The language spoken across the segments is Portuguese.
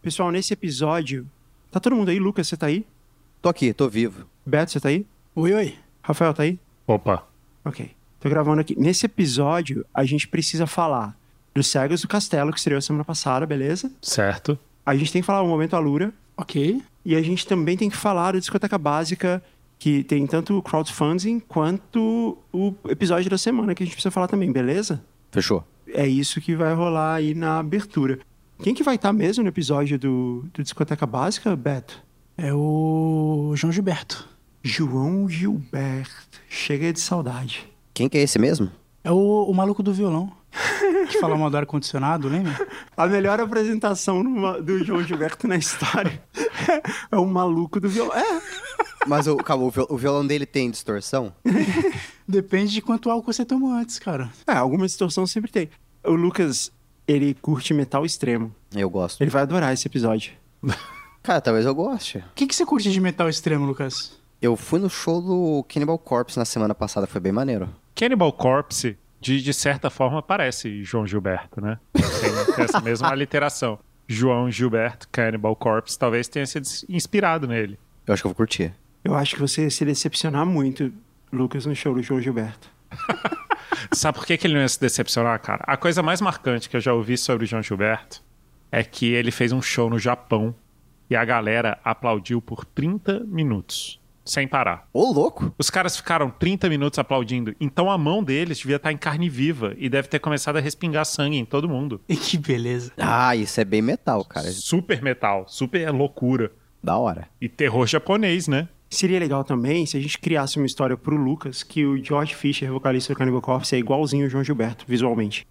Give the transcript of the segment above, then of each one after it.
Pessoal, nesse episódio... Tá todo mundo aí? Lucas, você tá aí? Tô aqui, tô vivo. Beto, você tá aí? Oi, oi. Rafael, tá aí? Opa. Ok. Tô gravando aqui. Nesse episódio, a gente precisa falar dos Cegos do Castelo, que estreou semana passada, beleza? Certo. A gente tem que falar o Momento Alura. Ok. E a gente também tem que falar da Discoteca Básica, que tem tanto o crowdfunding quanto o episódio da semana, que a gente precisa falar também, beleza? Fechou. É isso que vai rolar aí na abertura. Quem que vai estar mesmo no episódio do Discoteca Básica, Beto? É o João Gilberto. João Gilberto. Chega de saudade. Quem que é esse mesmo? É o maluco do violão. Que fala mal do ar-condicionado, lembra? A melhor apresentação do João Gilberto na história é o maluco do violão. É. Mas calma, o violão dele tem distorção? Depende de quanto álcool você tomou antes, cara. Alguma distorção sempre tem. O Lucas, ele curte metal extremo. Eu gosto. Ele vai adorar esse episódio. Cara, talvez eu goste. O que você curte de metal extremo, Lucas? Eu fui no show do Cannibal Corpse na semana passada, foi bem maneiro. Cannibal Corpse, de certa forma, parece João Gilberto, né? Tem essa mesma aliteração. João Gilberto, Cannibal Corpse, talvez tenha sido inspirado nele. Eu acho que eu vou curtir. Eu acho que você ia se decepcionar muito, Lucas, no show do João Gilberto. Sabe por que ele não ia se decepcionar, cara? A coisa mais marcante que eu já ouvi sobre o João Gilberto é que ele fez um show no Japão e a galera aplaudiu por 30 minutos, sem parar. Ô, louco! Os caras ficaram 30 minutos aplaudindo, então a mão deles devia estar em carne viva e deve ter começado a respingar sangue em todo mundo. E que beleza. Ah, isso é bem metal, cara. Super metal, super loucura. Da hora. E terror japonês, né? Seria legal também se a gente criasse uma história pro Lucas que o George Fisher, vocalista do Cannibal Corpse, é igualzinho o João Gilberto, visualmente.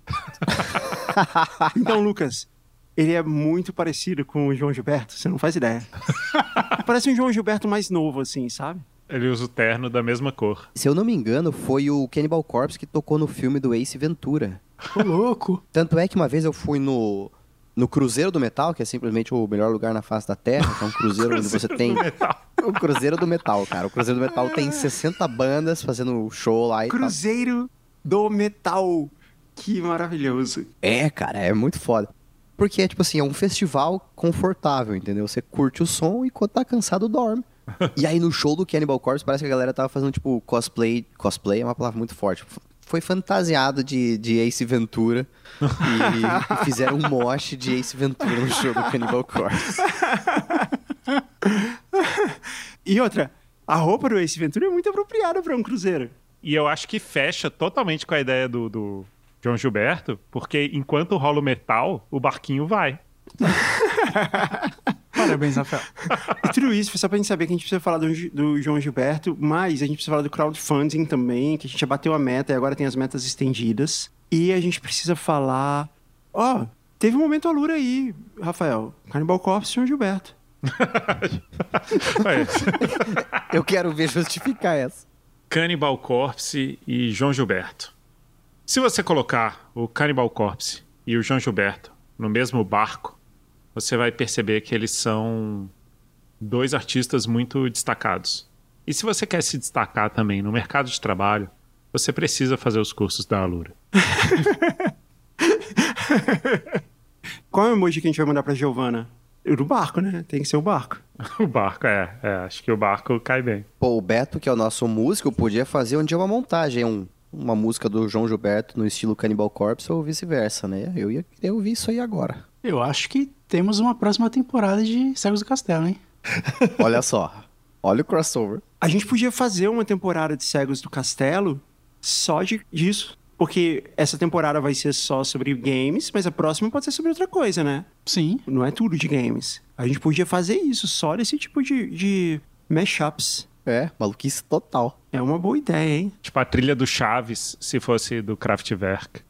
Então, Lucas, ele é muito parecido com o João Gilberto, você não faz ideia. Parece um João Gilberto mais novo, assim, sabe? Ele usa o terno da mesma cor. Se eu não me engano, foi o Cannibal Corpse que tocou no filme do Ace Ventura. Ô, louco. Tanto é que uma vez eu fui no Cruzeiro do Metal, que é simplesmente o melhor lugar na face da Terra, que é um cruzeiro onde você tem... O Cruzeiro do Metal, cara. O Cruzeiro do Metal tem 60 bandas fazendo show lá e Cruzeiro do Metal. Que maravilhoso. É, cara, é muito foda. Porque, tipo assim, é um festival confortável, entendeu? Você curte o som e quando tá cansado, dorme. E aí no show do Cannibal Corpse parece que a galera tava fazendo, tipo, cosplay. Cosplay é uma palavra muito forte. Foi fantasiado de Ace Ventura e fizeram um mosh de Ace Ventura no show do Cannibal Corpse. E outra, a roupa do Ace Ventura é muito apropriada pra um cruzeiro. E eu acho que fecha totalmente com a ideia do João Gilberto, porque enquanto rola o metal, o barquinho vai. Parabéns, Rafael. E tudo isso foi só pra gente saber que a gente precisa falar do João Gilberto, mas a gente precisa falar do crowdfunding também, que a gente já bateu a meta e agora tem as metas estendidas. E a gente precisa falar... teve um momento alura aí, Rafael. Cannibal Corpse e João Gilberto. Eu quero ver justificar essa. Cannibal Corpse e João Gilberto. Se você colocar o Cannibal Corpse e o João Gilberto no mesmo barco, você vai perceber que eles são dois artistas muito destacados. E se você quer se destacar também no mercado de trabalho, você precisa fazer os cursos da Alura. Qual é o emoji que a gente vai mandar pra Giovana? O do barco, né? Tem que ser o barco. O barco, acho que o barco cai bem. Pô, o Beto, que é o nosso músico, podia fazer um dia uma montagem, uma música do João Gilberto no estilo Cannibal Corpse ou vice-versa, né? Eu ia querer ouvir isso aí agora. Eu acho que temos uma próxima temporada de Cegos do Castelo, hein? Olha só. Olha o crossover. A gente podia fazer uma temporada de Cegos do Castelo só disso. Porque essa temporada vai ser só sobre games, mas a próxima pode ser sobre outra coisa, né? Sim. Não é tudo de games. A gente podia fazer isso, só desse tipo de mashups. É, maluquice total. É uma boa ideia, hein? Tipo a trilha do Chaves, se fosse do Kraftwerk.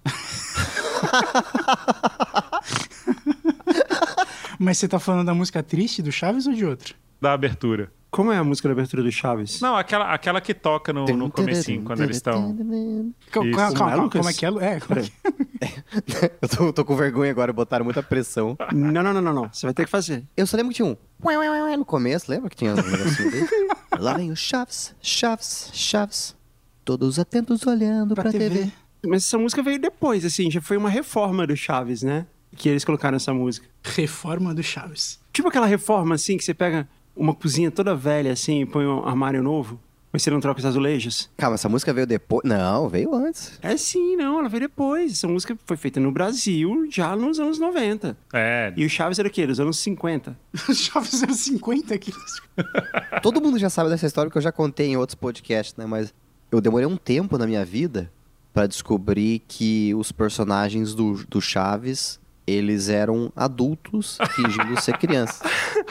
Mas você tá falando da música triste do Chaves ou de outra? Da abertura. Como é a música da abertura do Chaves? Não, aquela que toca no comecinho, quando eles estão... Calma, como é que é? Eu tô com vergonha agora, botaram muita pressão. Não. Você vai ter que fazer. Eu só lembro que tinha um no começo, lembra que tinha um negocinho dele? Lá vem o Chaves, todos atentos olhando pra TV. Mas essa música veio depois, assim, já foi uma reforma do Chaves, né? que eles colocaram essa música. Reforma do Chaves. Tipo aquela reforma, assim, que você pega uma cozinha toda velha, assim, e põe um armário novo, mas você não troca os azulejos. Calma, essa música veio depois? Não, veio antes. É sim, não, ela veio depois. Essa música foi feita no Brasil já nos anos 90. É, E o Chaves era o quê? Dos anos 50. Chaves era 50 quilos. Todo mundo já sabe dessa história que eu já contei em outros podcasts, né? Mas eu demorei um tempo na minha vida pra descobrir que os personagens do Chaves, eles eram adultos fingindo ser crianças.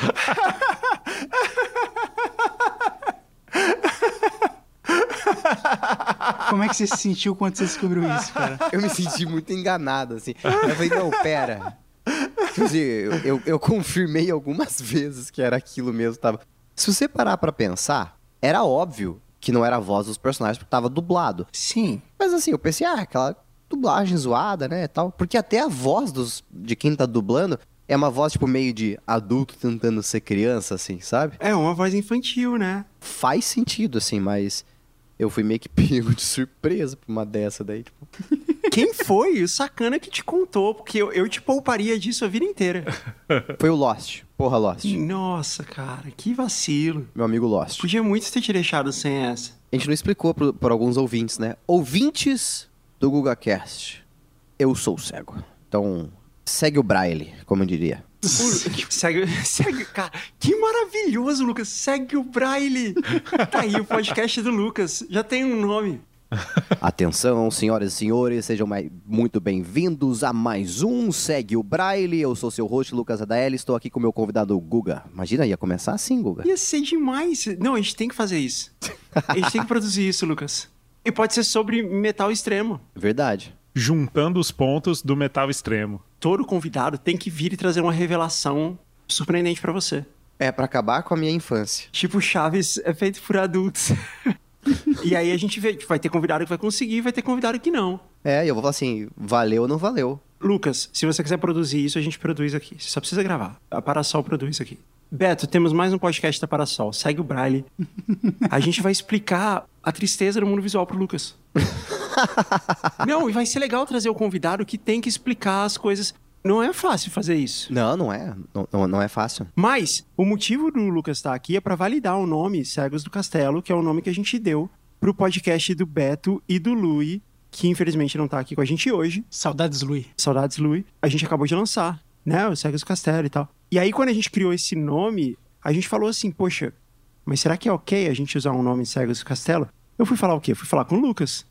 Como é que você se sentiu quando você descobriu isso, cara? Eu me senti muito enganado, assim. Eu falei, não, pera. Tipo assim, eu confirmei algumas vezes que era aquilo mesmo. Tava. Se você parar pra pensar, era óbvio que não era a voz dos personagens porque tava dublado. Sim. Mas assim, eu pensei, aquela dublagem zoada, né, tal. Porque até a voz de quem tá dublando é uma voz, tipo, meio de adulto tentando ser criança, assim, sabe? É uma voz infantil, né? Faz sentido, assim, mas eu fui meio que pego de surpresa pra uma dessa daí, tipo... Quem foi o sacana que te contou? Porque eu te pouparia disso a vida inteira. Foi o Lost. Porra, Lost. Nossa, cara, que vacilo. Meu amigo Lost. Podia muito ter te deixado sem essa. A gente não explicou por alguns ouvintes, né? Ouvintes do GugaCast. Eu sou cego. Então, segue o Braille, como eu diria. Segue, cara, que maravilhoso, Lucas. Segue o Braille. Tá aí o podcast do Lucas. Já tem um nome. Atenção, senhoras e senhores, sejam muito bem-vindos a mais um Segue o Braille. Eu sou seu host, Lucas Adaeli, estou aqui com o meu convidado Guga. Imagina, ia começar assim, Guga. Ia ser demais. Não, a gente tem que fazer isso. A gente tem que produzir isso, Lucas. E pode ser sobre metal extremo. Verdade. juntando os pontos do metal extremo. Todo convidado tem que vir e trazer uma revelação surpreendente pra você. É, pra acabar com a minha infância. Tipo, Chaves é feito por adultos. E aí a gente vê, vai ter convidado que vai conseguir, vai ter convidado que não. É, e eu vou falar assim, valeu ou não valeu. Lucas, se você quiser produzir isso, a gente produz aqui. Você só precisa gravar. A Parasol produz aqui. Beto, temos mais um podcast da Parasol. Segue o Braille. A gente vai explicar a tristeza do mundo visual pro Lucas. Não, e vai ser legal trazer o convidado que tem que explicar as coisas. Não é fácil fazer isso. Não é. Não é fácil. Mas o motivo do Lucas estar aqui é para validar o nome Cegos do Castelo, que é o nome que a gente deu pro podcast do Beto e do Lui, que infelizmente não tá aqui com a gente hoje. Saudades, Lui. Saudades, Lui. A gente acabou de lançar, né? O Cegos do Castelo e tal. E aí, quando a gente criou esse nome, a gente falou assim, poxa, mas será que é ok a gente usar um nome Cegos do Castelo? Eu fui falar o quê? Fui falar com o Lucas.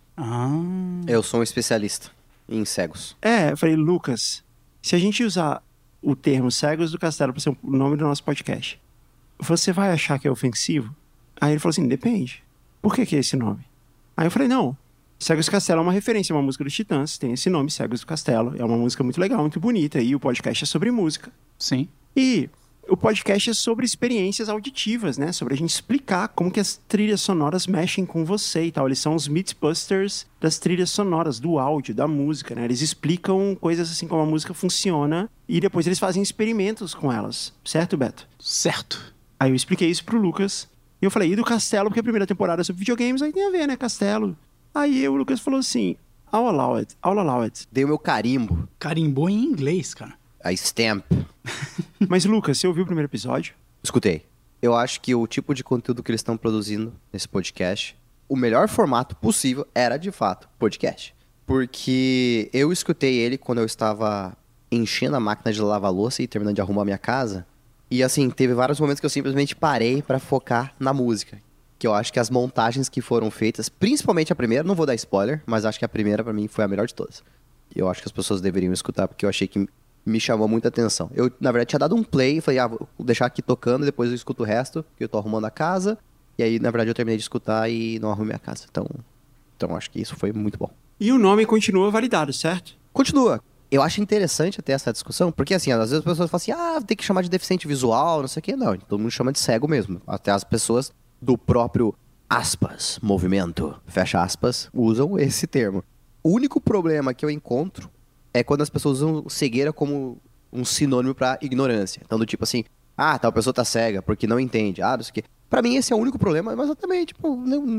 Eu sou um especialista em cegos. Eu falei, Lucas, se a gente usar o termo Cegos do Castelo para ser o nome do nosso podcast, você vai achar que é ofensivo? Aí ele falou assim, depende. Por que é esse nome? Aí eu falei, não, Cegos do Castelo é uma referência, é uma música dos Titãs, tem esse nome, Cegos do Castelo. É uma música muito legal, muito bonita, e o podcast é sobre música. Sim. E o podcast é sobre experiências auditivas, né? Sobre a gente explicar como que as trilhas sonoras mexem com você e tal. Eles são os Mythbusters das trilhas sonoras, do áudio, da música, né? Eles explicam coisas assim como a música funciona e depois eles fazem experimentos com elas. Certo, Beto? Certo. Aí eu expliquei isso pro Lucas. E eu falei, e do Castelo, porque a primeira temporada é sobre videogames, aí tem a ver, né? Castelo. Aí o Lucas falou assim, I'll allow it. Dei o meu carimbo, Carimbou em inglês, cara. a stamp. Mas, Lucas, você ouviu o primeiro episódio? Escutei. Eu acho que o tipo de conteúdo que eles estão produzindo nesse podcast, o melhor formato possível era, de fato, podcast. Porque eu escutei ele quando eu estava enchendo a máquina de lavar louça e terminando de arrumar minha casa. E assim, teve vários momentos que eu simplesmente parei pra focar na música. Que eu acho que as montagens que foram feitas, principalmente a primeira, não vou dar spoiler, mas acho que a primeira pra mim foi a melhor de todas. Eu acho que as pessoas deveriam escutar, porque eu achei que me chamou muita atenção. Eu, na verdade, tinha dado um play e falei, vou deixar aqui tocando, depois eu escuto o resto, porque eu tô arrumando a casa. E aí, na verdade, eu terminei de escutar e não arrumei a casa. Então acho que isso foi muito bom. E o nome continua validado, certo? Continua. Eu acho interessante até essa discussão, porque assim, às vezes as pessoas falam assim, tem que chamar de deficiente visual, não sei o quê. Não, todo mundo chama de cego mesmo. Até as pessoas do próprio, aspas, movimento, fecha aspas, usam esse termo. O único problema que eu encontro é quando as pessoas usam cegueira como um sinônimo pra ignorância. Então, do tipo assim, tal pessoa tá cega porque não entende, não sei o quê. Pra mim, esse é o único problema, mas eu também, tipo,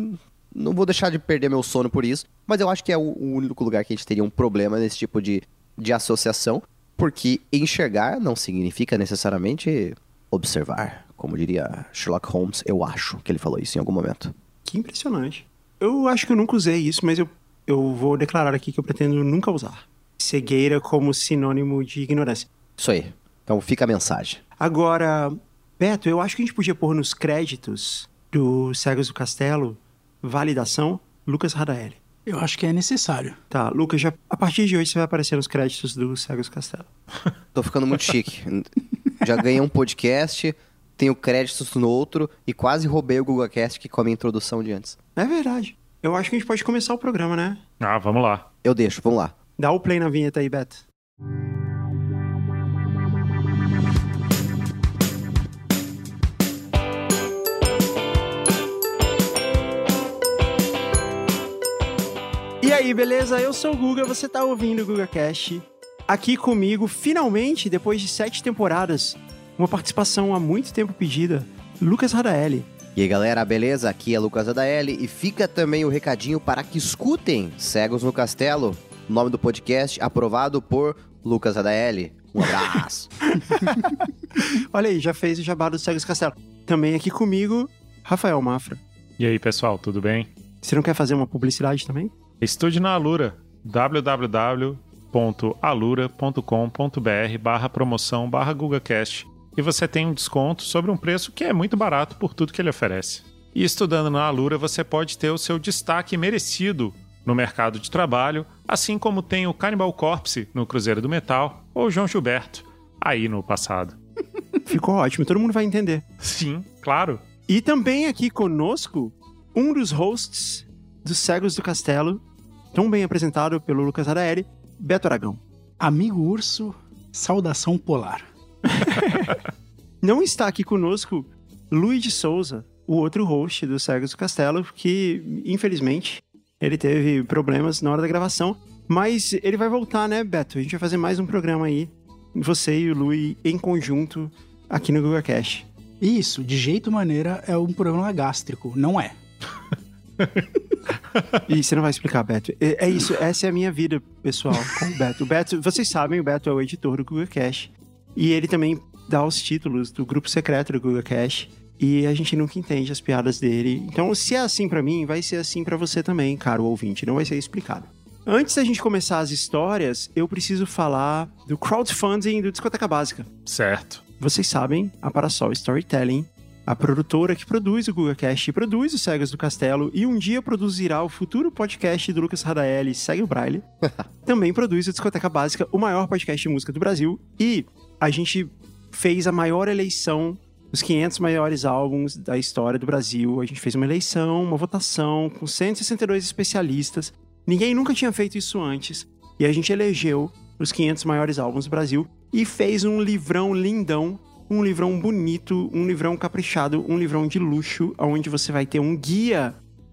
não vou deixar de perder meu sono por isso. Mas eu acho que é o único lugar que a gente teria um problema nesse tipo de associação. Porque enxergar não significa necessariamente observar. Como diria Sherlock Holmes, eu acho que ele falou isso em algum momento. Que impressionante. Eu acho que eu nunca usei isso, mas eu vou declarar aqui que eu pretendo nunca usar. Cegueira como sinônimo de ignorância. Isso aí. Então fica a mensagem. Agora, Beto, eu acho que a gente podia pôr nos créditos do Cegos do Castelo, validação, Lucas Radaeli. Eu acho que é necessário. Tá, Lucas, a partir de hoje você vai aparecer nos créditos do Cegos do Castelo. Tô ficando muito chique. Já ganhei um podcast, tenho créditos no outro e quase roubei o GugaCast que com a minha introdução de antes. É verdade. Eu acho que a gente pode começar o programa, né? Ah, vamos lá. Eu deixo, vamos lá. Dá o play na vinheta aí, Beto. E aí, beleza? Eu sou o Guga, você tá ouvindo o GugaCast. Aqui comigo, finalmente, depois de 7 temporadas, uma participação há muito tempo pedida, Lucas Radaeli. E aí, galera, beleza? Aqui é Lucas Radaeli e fica também o recadinho para que escutem Cegos no Castelo, nome do podcast aprovado por Lucas Radaeli. Um abraço. Olha aí, já fez o jabá do Cegos do Castelo. Também aqui comigo, Rafael Mafra. E aí, pessoal, tudo bem? Você não quer fazer uma publicidade também? Estude na Alura, www.alura.com.br/promoção/GugaCast e você tem um desconto sobre um preço que é muito barato por tudo que ele oferece. E estudando na Alura, você pode ter o seu destaque merecido no mercado de trabalho, assim como tem o Cannibal Corpse no Cruzeiro do Metal ou o João Gilberto aí no passado. Ficou ótimo, todo mundo vai entender. Sim, claro. E também aqui conosco, um dos hosts dos Cegos do Castelo, tão bem apresentado pelo Lucas Radaeli, Beto Aragão. Amigo urso, saudação polar. Não está aqui conosco Luiz de Souza, o outro host dos Cegos do Castelo, que, infelizmente, ele teve problemas na hora da gravação, mas ele vai voltar, né, Beto? A gente vai fazer mais um programa aí, você e o Luiz em conjunto, aqui no GugaCast. Isso, de jeito maneira, é um problema gástrico, não é? E você não vai explicar, Beto. É isso, essa é a minha vida pessoal com o Beto. O Beto, vocês sabem, o Beto é o editor do GugaCast. E ele também dá os títulos do grupo secreto do GugaCast. E a gente nunca entende as piadas dele. Então, se é assim pra mim, vai ser assim pra você também, caro ouvinte. Não vai ser explicado. Antes da gente começar as histórias, eu preciso falar do crowdfunding do Discoteca Básica. Certo. Vocês sabem, a Parasol Storytelling, a produtora que produz o GugaCast e produz os Cegos do Castelo e um dia produzirá o futuro podcast do Lucas Radaeli, Segue o Braille, também produz o Discoteca Básica, o maior podcast de música do Brasil. E a gente fez a maior eleição dos 500 maiores álbuns da história do Brasil. A gente fez uma eleição, uma votação com 162 especialistas. Ninguém nunca tinha feito isso antes. E a gente elegeu os 500 maiores álbuns do Brasil e fez um livrão lindão, um livrão bonito, um livrão caprichado, um livrão de luxo, onde você vai ter um guia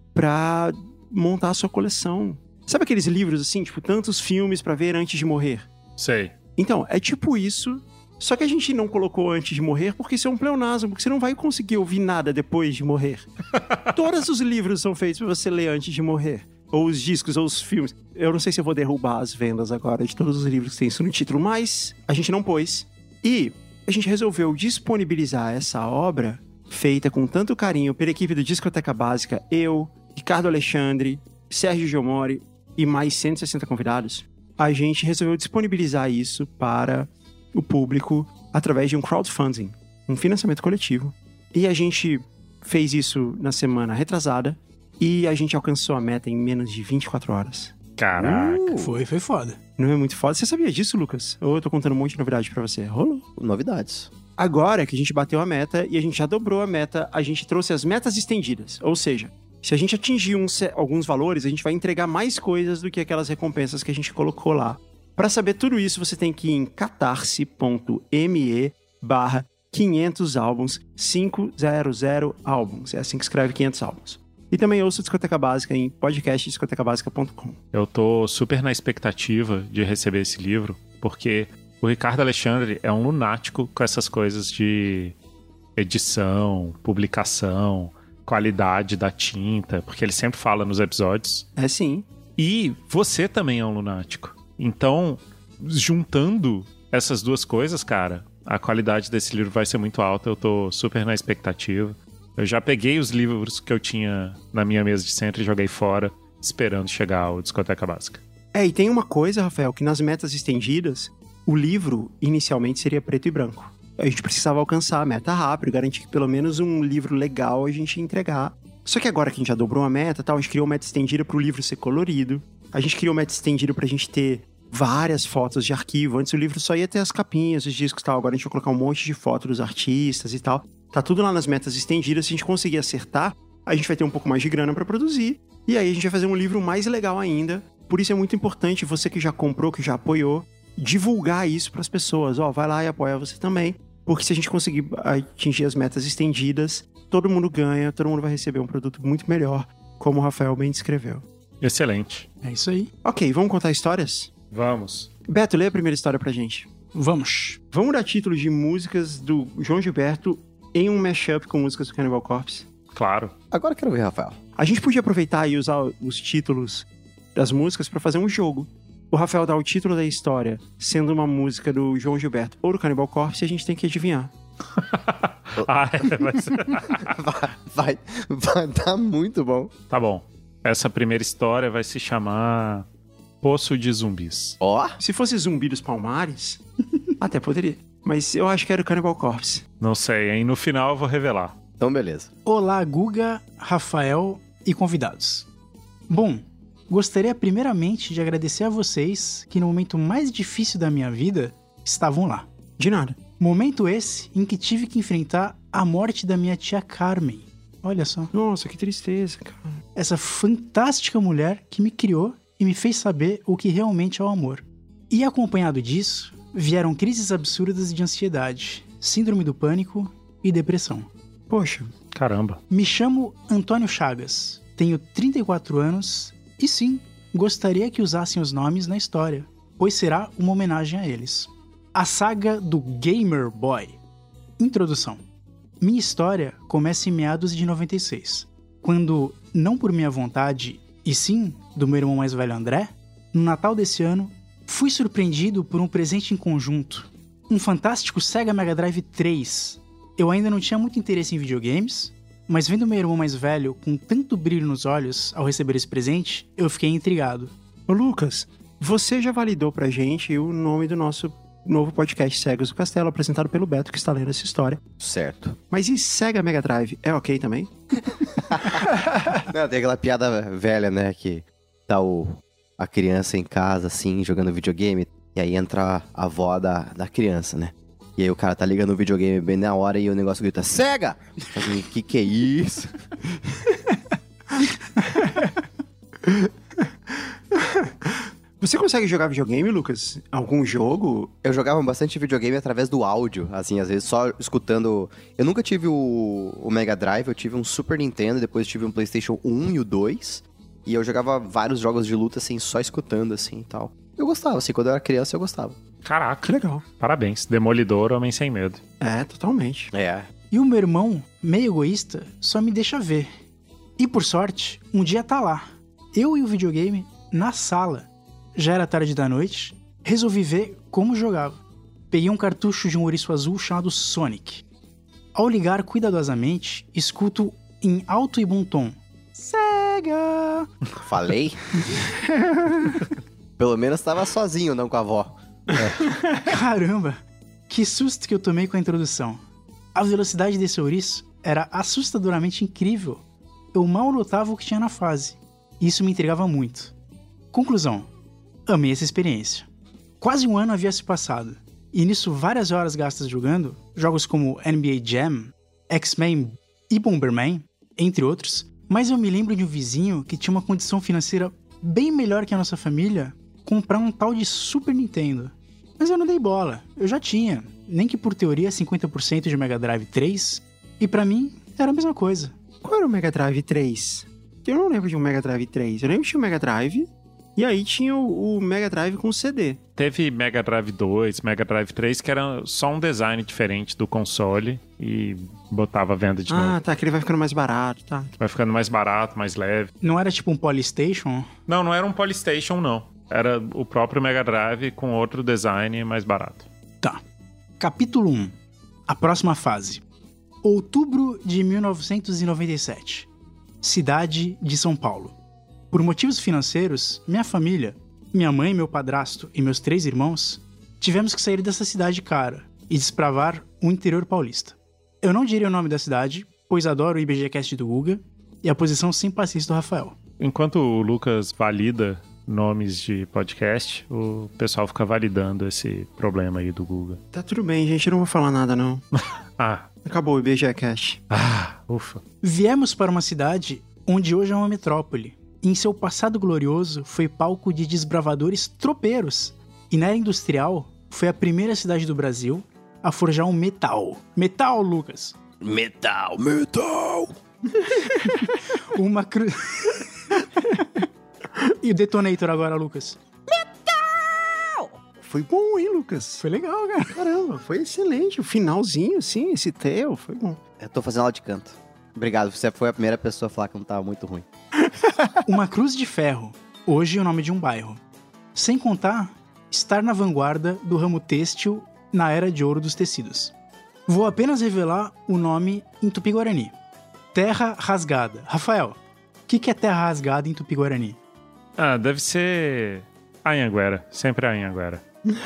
pra montar a sua coleção. Sabe aqueles livros assim, tipo, tantos filmes pra ver antes de morrer? Sei. Então, é tipo isso, só que a gente não colocou antes de morrer porque isso é um pleonasmo, porque você não vai conseguir ouvir nada depois de morrer. Todos os livros são feitos pra você ler antes de morrer. Ou os discos, ou os filmes. Eu não sei se eu vou derrubar as vendas agora de todos os livros que tem isso no título, mas a gente não pôs. E a gente resolveu disponibilizar essa obra, feita com tanto carinho pela equipe do Discoteca Básica, eu, Ricardo Alexandre, Sérgio Giomori e mais 160 convidados. A gente resolveu disponibilizar isso para o público através de um crowdfunding, um financiamento coletivo. E a gente fez isso na semana retrasada e a gente alcançou a meta em menos de 24 horas. Caraca. Foi foda. Não é muito foda? Você sabia disso, Lucas? Ou eu tô contando um monte de novidade pra você? Rolou. Novidades. Agora que a gente bateu a meta e a gente já dobrou a meta, a gente trouxe as metas estendidas. Ou seja, se a gente atingir alguns valores, a gente vai entregar mais coisas do que aquelas recompensas que a gente colocou lá. Pra saber tudo isso, você tem que ir em catarse.me/500 álbuns, 500 álbuns. É assim que escreve 500 álbuns. E também ouço Discoteca Básica em podcastdiscotecabásica.com. Eu tô super na expectativa de receber esse livro, porque o Ricardo Alexandre é um lunático com essas coisas de edição, publicação, qualidade da tinta, porque ele sempre fala nos episódios. É sim. E você também é um lunático. Então, juntando essas duas coisas, cara, a qualidade desse livro vai ser muito alta. Eu tô super na expectativa. Eu já peguei os livros que eu tinha na minha mesa de centro e joguei fora, esperando chegar ao Discoteca Básica. E tem uma coisa, Rafael, que nas metas estendidas, o livro inicialmente seria preto e branco. A gente precisava alcançar a meta rápido, garantir que pelo menos um livro legal a gente ia entregar. Só que agora que a gente já dobrou a meta, tal, a gente criou uma meta estendida para o livro ser colorido. A gente criou uma meta estendida para a gente ter várias fotos de arquivo. Antes o livro só ia ter as capinhas, os discos e tal. Agora a gente vai colocar um monte de fotos dos artistas e tal. Tá tudo lá nas metas estendidas. Se a gente conseguir acertar, a gente vai ter um pouco mais de grana para produzir. E aí a gente vai fazer um livro mais legal ainda. Por isso é muito importante você que já comprou, que já apoiou, divulgar isso para as pessoas. Vai lá e apoia você também. Porque se a gente conseguir atingir as metas estendidas, todo mundo ganha, todo mundo vai receber um produto muito melhor, como o Rafael bem descreveu. Excelente. É isso aí. Ok, vamos contar histórias? Vamos. Beto, lê a primeira história pra gente. Vamos. Vamos dar título de músicas do João Gilberto em um mashup com músicas do Cannibal Corpse? Claro. Agora eu quero ver, Rafael. A gente podia aproveitar e usar os títulos das músicas pra fazer um jogo. O Rafael dá o título da história sendo uma música do João Gilberto ou do Cannibal Corpse e a gente tem que adivinhar. Vai dar muito bom. Tá bom. Essa primeira história vai se chamar Poço de Zumbis. Ó. Se fosse Zumbi dos Palmares, até poderia. Mas eu acho que era o Cannibal Corpse. Não sei, hein? No final eu vou revelar. Então, beleza. Olá, Guga, Rafael e convidados. Bom, gostaria primeiramente de agradecer a vocês que no momento mais difícil da minha vida estavam lá. De nada. Momento esse em que tive que enfrentar a morte da minha tia Carmen. Olha só. Nossa, que tristeza, cara. Essa fantástica mulher que me criou e me fez saber o que realmente é o amor. E acompanhado disso, vieram crises absurdas de ansiedade, síndrome do pânico e depressão. Poxa. Caramba. Me chamo Antônio Chagas, tenho 34 anos e sim, gostaria que usassem os nomes na história, pois será uma homenagem a eles. A saga do Gamer Boy. Introdução. Minha história começa em meados de 96, quando, não por minha vontade, e sim do meu irmão mais velho André, no Natal desse ano, fui surpreendido por um presente em conjunto, um fantástico Sega Mega Drive 3. Eu ainda não tinha muito interesse em videogames, mas vendo meu irmão mais velho com tanto brilho nos olhos ao receber esse presente, eu fiquei intrigado. Ô Lucas, você já validou pra gente o nome do nosso novo podcast Cegas do Castelo, apresentado pelo Beto, que está lendo essa história. Certo. Mas e Sega Mega Drive? É ok também? Não, tem aquela piada velha, né, que tá a criança em casa, assim, jogando videogame, e aí entra a avó da criança, né? E aí o cara tá ligando o videogame bem na hora e o negócio grita, Sega! Assim, que é isso? Você consegue jogar videogame, Lucas? Algum jogo? Eu jogava bastante videogame através do áudio, assim, às vezes só escutando... Eu nunca tive o Mega Drive, eu tive um Super Nintendo, depois tive um PlayStation 1 e o 2, e eu jogava vários jogos de luta, assim, só escutando, assim, e tal. Eu gostava, assim, quando eu era criança eu gostava. Caraca. Que legal. Parabéns. Demolidor, homem sem medo. É, totalmente. É. E o meu irmão, meio egoísta, só me deixa ver. E por sorte, um dia tá lá, eu e o videogame na sala. Já era tarde da noite, resolvi ver como jogava. Peguei um cartucho de um ouriço azul chamado Sonic. Ao ligar cuidadosamente, escuto em alto e bom tom: Sega! Falei? Pelo menos tava sozinho, não com a avó. Caramba! Que susto que eu tomei com a introdução. A velocidade desse ouriço era assustadoramente incrível. Eu mal notava o que tinha na fase. Isso me intrigava muito. Conclusão: amei essa experiência. Quase um ano havia se passado, e nisso várias horas gastas jogando, jogos como NBA Jam, X-Men e Bomberman, entre outros, mas eu me lembro de um vizinho que tinha uma condição financeira bem melhor que a nossa família comprar um tal de Super Nintendo. Mas eu não dei bola, eu já tinha, nem que por teoria 50% de Mega Drive 3, e pra mim era a mesma coisa. Qual era o Mega Drive 3? Eu não lembro de um Mega Drive 3. Eu lembro que tinha o Mega Drive, e aí tinha o Mega Drive com CD. Teve Mega Drive 2, Mega Drive 3, que era só um design diferente do console e botava a venda de novo. Ah, tá, que ele vai ficando mais barato, tá. Vai ficando mais barato, mais leve. Não era tipo um Polystation? Não era um Polystation, não. Era o próprio Mega Drive com outro design mais barato. Tá. Capítulo 1. A próxima fase. Outubro de 1997. Cidade de São Paulo. Por motivos financeiros, minha família, minha mãe, meu padrasto e meus 3 irmãos, tivemos que sair dessa cidade cara e desbravar o interior paulista. Eu não diria o nome da cidade, pois adoro o IBGCast do Guga e a posição sem paciência do Rafael. Enquanto o Lucas valida nomes de podcast, o pessoal fica validando esse problema aí do Guga. Tá tudo bem, gente. Eu não vou falar nada, não. Acabou o IBGCast. Ufa. Viemos para uma cidade onde hoje é uma metrópole. E em seu passado glorioso foi palco de desbravadores tropeiros. E na era industrial foi a primeira cidade do Brasil a forjar um metal. Metal, Lucas! Metal! Uma cruz... E o detonator agora, Lucas? Foi bom, hein, Lucas? Foi legal, cara. Caramba, foi excelente. O finalzinho, assim, esse tail, foi bom. Eu tô fazendo aula de canto. Obrigado, você foi a primeira pessoa a falar que não tava muito ruim. Uma cruz de ferro, hoje é o nome de um bairro. Sem contar estar na vanguarda do ramo têxtil na era de ouro dos tecidos. Vou apenas revelar o nome em Tupi-Guarani. Terra Rasgada. Rafael, o que é Terra Rasgada em Tupi-Guarani? Deve ser Anhanguera. Sempre Anhanguera.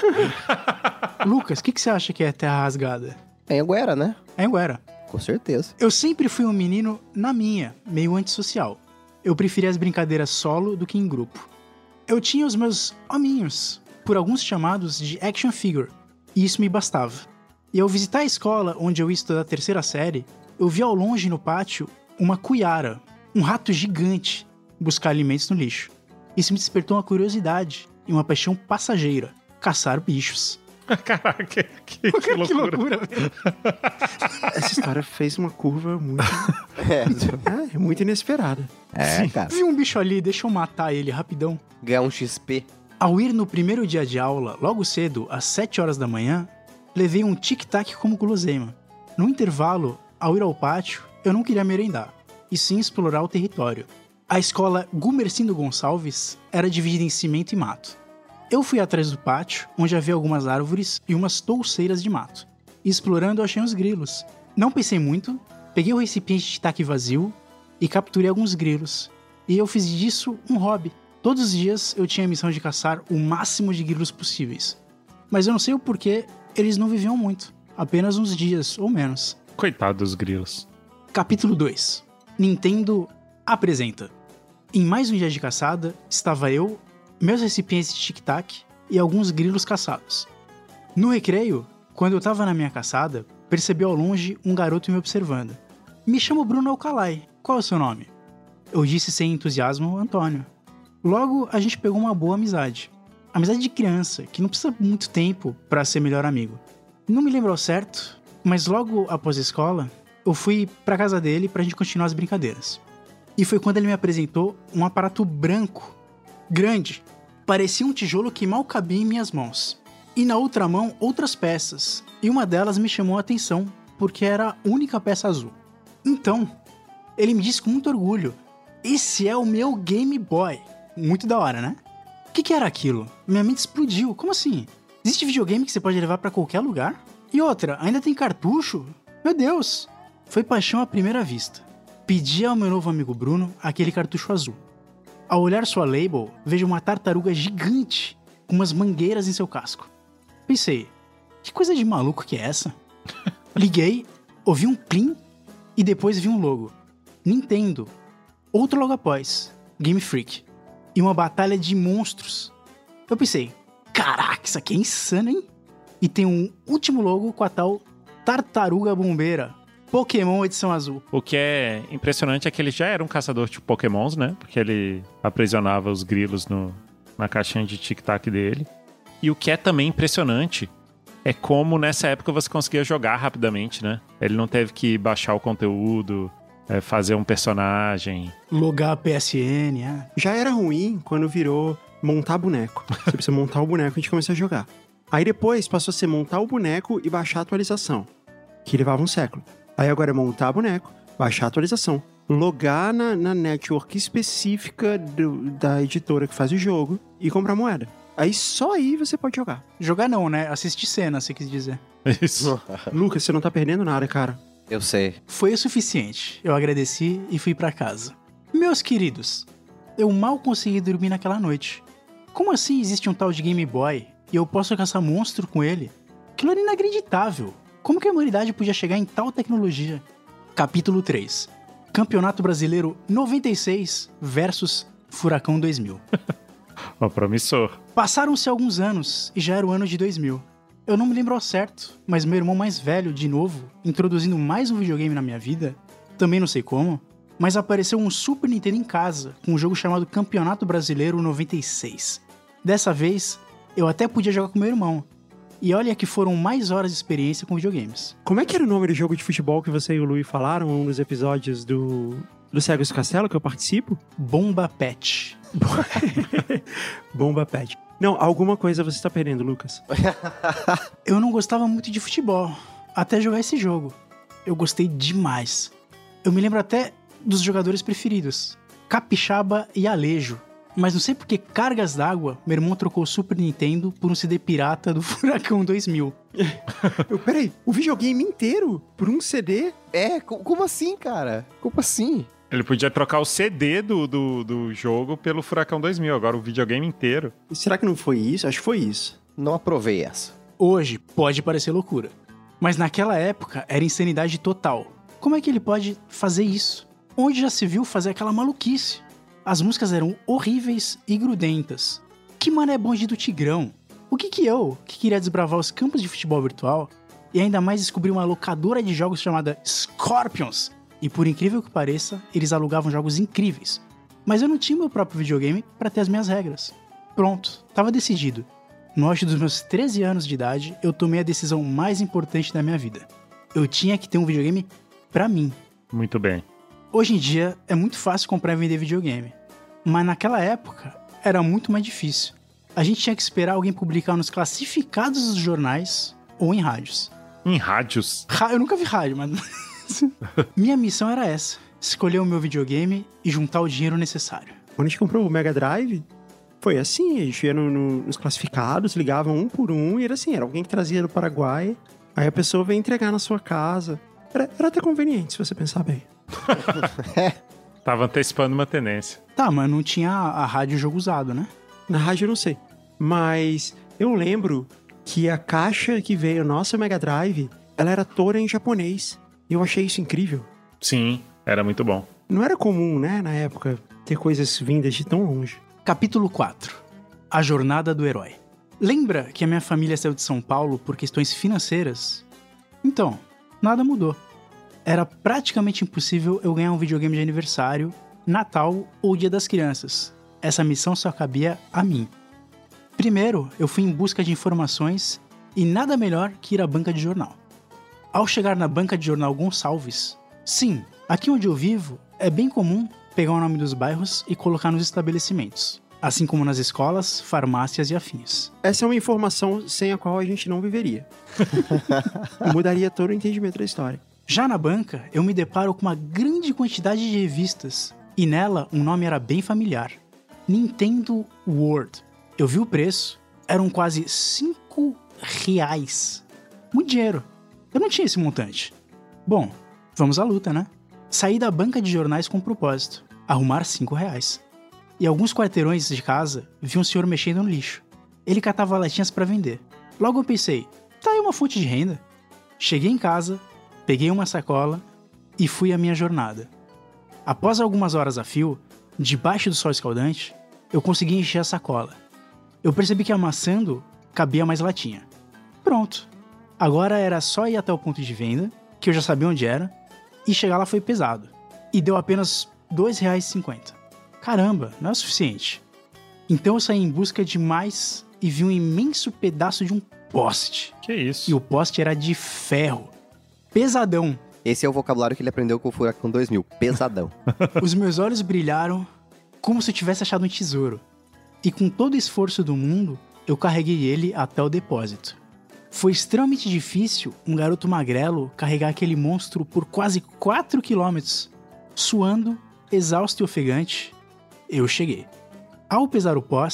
Lucas, o que você acha que é Terra Rasgada? É Anhanguera, né? Anhanguera. Com certeza. Eu sempre fui um menino na minha, meio antissocial. Eu preferia as brincadeiras solo do que em grupo. Eu tinha os meus hominhos, por alguns chamados de action figure, e isso me bastava. E ao visitar a escola onde eu ia estudar a 3ª série, eu vi ao longe no pátio uma cuiara, um rato gigante, buscar alimentos no lixo. Isso me despertou uma curiosidade e uma paixão passageira, caçar bichos. Caraca, que loucura. Velho. Essa história fez uma curva muito... muito inesperada. Cara. Vi um bicho ali, deixa eu matar ele rapidão. Ganhar um XP. Ao ir no primeiro dia de aula, logo cedo, às 7 horas da manhã, levei um tic-tac como guloseima. No intervalo, ao ir ao pátio, eu não queria merendar, e sim explorar o território. A escola Gumercindo Gonçalves era dividida em cimento e mato. Eu fui atrás do pátio, onde havia algumas árvores e umas touceiras de mato. E explorando, eu achei uns grilos. Não pensei muito, peguei o recipiente de taque vazio e capturei alguns grilos. E eu fiz disso um hobby. Todos os dias eu tinha a missão de caçar o máximo de grilos possíveis. Mas eu não sei o porquê, eles não viviam muito. Apenas uns dias ou menos. Coitado dos grilos. Capítulo 2. Nintendo apresenta. Em mais um dia de caçada, estava eu, meus recipientes de tic-tac e alguns grilos caçados. No recreio, quando eu estava na minha caçada, percebi ao longe um garoto me observando. Me chamo Bruno Alcalai, qual é o seu nome? Eu disse sem entusiasmo, Antônio. Logo, a gente pegou uma boa amizade. Amizade de criança, que não precisa muito tempo para ser melhor amigo. Não me lembro ao certo, mas logo após a escola, eu fui pra casa dele pra gente continuar as brincadeiras. E foi quando ele me apresentou um aparato branco, grande, parecia um tijolo que mal cabia em minhas mãos. E na outra mão, outras peças, e uma delas me chamou a atenção, porque era a única peça azul. Então, ele me disse com muito orgulho, esse é o meu Game Boy. Muito da hora, né? O que era aquilo? Minha mente explodiu, como assim? Existe videogame que você pode levar pra qualquer lugar? E outra, ainda tem cartucho? Meu Deus! Foi paixão à primeira vista. Pedi ao meu novo amigo Bruno aquele cartucho azul. Ao olhar sua label, vejo uma tartaruga gigante com umas mangueiras em seu casco. Pensei, que coisa de maluco que é essa? Liguei, ouvi um plim e depois vi um logo. Nintendo. Outro logo após, Game Freak. E uma batalha de monstros. Eu pensei, caraca, isso aqui é insano, hein? E tem um último logo com a tal Tartaruga Bombeira. Pokémon edição azul. O que é impressionante é que ele já era um caçador de Pokémons, né? Porque ele aprisionava os grilos na caixinha de tic-tac dele. E o que é também impressionante é como nessa época você conseguia jogar rapidamente, né? Ele não teve que baixar o conteúdo, fazer um personagem. Logar a PSN, Já era ruim quando virou montar boneco. Você precisa montar o boneco e a gente começou a jogar. Aí depois passou a ser montar o boneco e baixar a atualização, que levava um século. Aí agora é montar boneco, baixar a atualização, logar na network específica da editora que faz o jogo e comprar moeda. Aí só aí você pode jogar. Jogar não, né? Assistir cena, você quis dizer. Isso. Lucas, você não tá perdendo nada, cara. Eu sei. Foi o suficiente. Eu agradeci e fui pra casa. Meus queridos, eu mal consegui dormir naquela noite. Como assim existe um tal de Game Boy e eu posso caçar monstro com ele? Aquilo era inacreditável. Como que a humanidade podia chegar em tal tecnologia? Capítulo 3. Campeonato Brasileiro 96 versus Furacão 2000. Ó, promissor. Passaram-se alguns anos e já era o ano de 2000. Eu não me lembro ao certo, mas meu irmão mais velho, de novo, introduzindo mais um videogame na minha vida, também não sei como, mas apareceu um Super Nintendo em casa, com um jogo chamado Campeonato Brasileiro 96. Dessa vez, eu até podia jogar com meu irmão. E olha que foram mais horas de experiência com videogames. Como é que era o nome do jogo de futebol que você e o Luiz falaram em um dos episódios do Cegos do Castelo, que eu participo? Bomba Pet. Bomba Pet. Não, alguma coisa você tá perdendo, Lucas. Eu não gostava muito de futebol, até jogar esse jogo. Eu gostei demais. Eu me lembro até dos jogadores preferidos, Capixaba e Alejo. Mas não sei por que cargas d'água, meu irmão trocou o Super Nintendo por um CD pirata do Furacão 2000. Peraí, o videogame inteiro por um CD? Como assim, cara? Como assim? Ele podia trocar o CD do jogo pelo Furacão 2000, agora o videogame inteiro. Será que não foi isso? Acho que foi isso. Não aprovei essa. Hoje pode parecer loucura, mas naquela época era insanidade total. Como é que ele pode fazer isso? Onde já se viu fazer aquela maluquice? As músicas eram horríveis e grudentas. Que mané bonde do Tigrão? O que eu, que queria desbravar os campos de futebol virtual, e ainda mais descobri uma locadora de jogos chamada Scorpions, e por incrível que pareça, eles alugavam jogos incríveis. Mas eu não tinha meu próprio videogame para ter as minhas regras. Pronto, tava decidido. No auge dos meus 13 anos de idade, eu tomei a decisão mais importante da minha vida. Eu tinha que ter um videogame pra mim. Muito bem. Hoje em dia, é muito fácil comprar e vender videogame. Mas naquela época, era muito mais difícil. A gente tinha que esperar alguém publicar nos classificados dos jornais ou em rádios. Em rádios? Eu nunca vi rádio, mas... Minha missão era essa. Escolher o meu videogame e juntar o dinheiro necessário. Quando a gente comprou o Mega Drive, foi assim. A gente ia nos classificados, ligava um por um e era assim. Era alguém que trazia do Paraguai. Aí a pessoa veio entregar na sua casa. Era até conveniente, se você pensar bem. Tava antecipando uma tendência. Tá, mas não tinha a rádio jogo usado, né? Na rádio eu não sei. Mas eu lembro que a caixa que veio, nossa Mega Drive, ela era toda em japonês. E eu achei isso incrível. Sim, era muito bom. Não era comum, né, na época, ter coisas vindas de tão longe. Capítulo 4. A jornada do herói. Lembra que a minha família saiu de São Paulo por questões financeiras? Então, nada mudou. Era praticamente impossível eu ganhar um videogame de aniversário, Natal ou Dia das Crianças. Essa missão só cabia a mim. Primeiro, eu fui em busca de informações e nada melhor que ir à banca de jornal. Ao chegar na banca de jornal Gonçalves, sim, aqui onde eu vivo, é bem comum pegar o nome dos bairros e colocar nos estabelecimentos, assim como nas escolas, farmácias e afins. Essa é uma informação sem a qual a gente não viveria. Mudaria todo o entendimento da história. Já na banca, eu me deparo com uma grande quantidade de revistas, e nela um nome era bem familiar. Nintendo World. Eu vi o preço, eram quase R$5. Muito dinheiro. Eu não tinha esse montante. Bom, vamos à luta, né? Saí da banca de jornais com um propósito, arrumar R$5. E alguns quarteirões de casa, vi um senhor mexendo no lixo. Ele catava latinhas para vender. Logo eu pensei, tá aí uma fonte de renda. Cheguei em casa, peguei uma sacola e fui à minha jornada. Após algumas horas a fio, debaixo do sol escaldante, eu consegui encher a sacola. Eu percebi que amassando, cabia mais latinha. Pronto. Agora era só ir até o ponto de venda, que eu já sabia onde era, e chegar lá foi pesado. E deu apenas R$2,50. Caramba, não é o suficiente. Então eu saí em busca de mais e vi um imenso pedaço de um poste. Que isso? E o poste era de ferro. Pesadão. Esse é o vocabulário que ele aprendeu com o Furacão 2000. Pesadão. Os meus olhos brilharam como se eu tivesse achado um tesouro. E com todo o esforço do mundo, eu carreguei ele até o depósito. Foi extremamente difícil um garoto magrelo carregar aquele monstro por quase 4 quilômetros. Suando, exausto e ofegante, eu cheguei. Ao pesar o poste,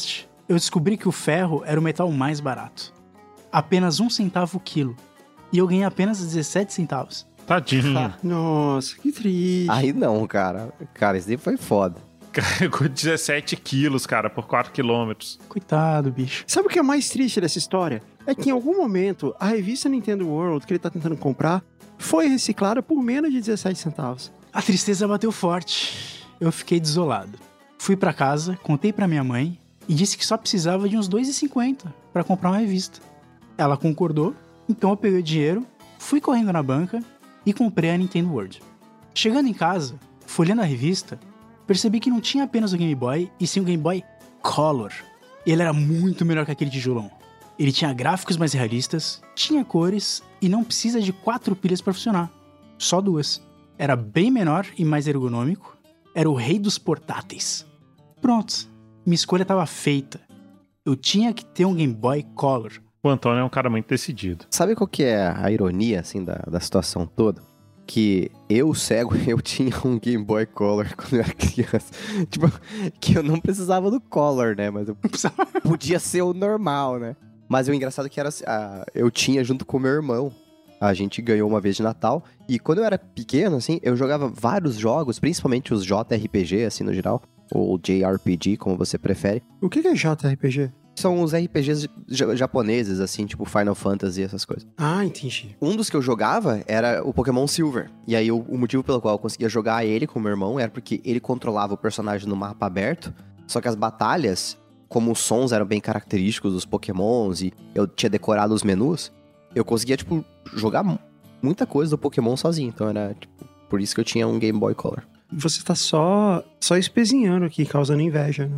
eu descobri que o ferro era o metal mais barato. Apenas 1 centavo o quilo. E eu ganhei apenas 17 centavos. Tadinho. Nossa, que triste. Aí não, cara. Cara, isso daí foi foda. Carregou 17 quilos, cara, por 4 quilômetros. Coitado, bicho. Sabe o que é mais triste dessa história? É que em algum momento, a revista Nintendo World que ele tá tentando comprar foi reciclada por menos de 17 centavos. A tristeza bateu forte. Eu fiquei desolado. Fui pra casa, contei pra minha mãe e disse que só precisava de uns R$2,50 pra comprar uma revista. Ela concordou, então eu peguei o dinheiro, fui correndo na banca e comprei a Nintendo World. Chegando em casa, folheando a revista, percebi que não tinha apenas o Game Boy, e sim o Game Boy Color. Ele era muito melhor que aquele tijolão. Ele tinha gráficos mais realistas, tinha cores e não precisa de 4 pilhas para funcionar. Só 2. Era bem menor e mais ergonômico. Era o rei dos portáteis. Pronto, minha escolha estava feita. Eu tinha que ter um Game Boy Color. O Antônio é um cara muito decidido. Sabe qual que é a ironia, assim, da situação toda? Que eu, cego, eu tinha um Game Boy Color quando eu era criança. Tipo, que eu não precisava do Color, né? Mas eu podia ser o normal, né? Mas o engraçado é que era eu tinha junto com o meu irmão. A gente ganhou uma vez de Natal. E quando eu era pequeno, assim, eu jogava vários jogos, principalmente os JRPG, assim, no geral. Ou JRPG, como você prefere. O que é JRPG? São os RPGs japoneses, assim, tipo Final Fantasy e essas coisas. Ah, entendi. Um dos que eu jogava era o Pokémon Silver. E aí, o motivo pelo qual eu conseguia jogar ele com o meu irmão era porque ele controlava o personagem no mapa aberto. Só que as batalhas, como os sons eram bem característicos dos Pokémons e eu tinha decorado os menus, eu conseguia, tipo, jogar muita coisa do Pokémon sozinho. Então era, tipo, por isso que eu tinha um Game Boy Color. Você tá só espezinhando aqui, causando inveja.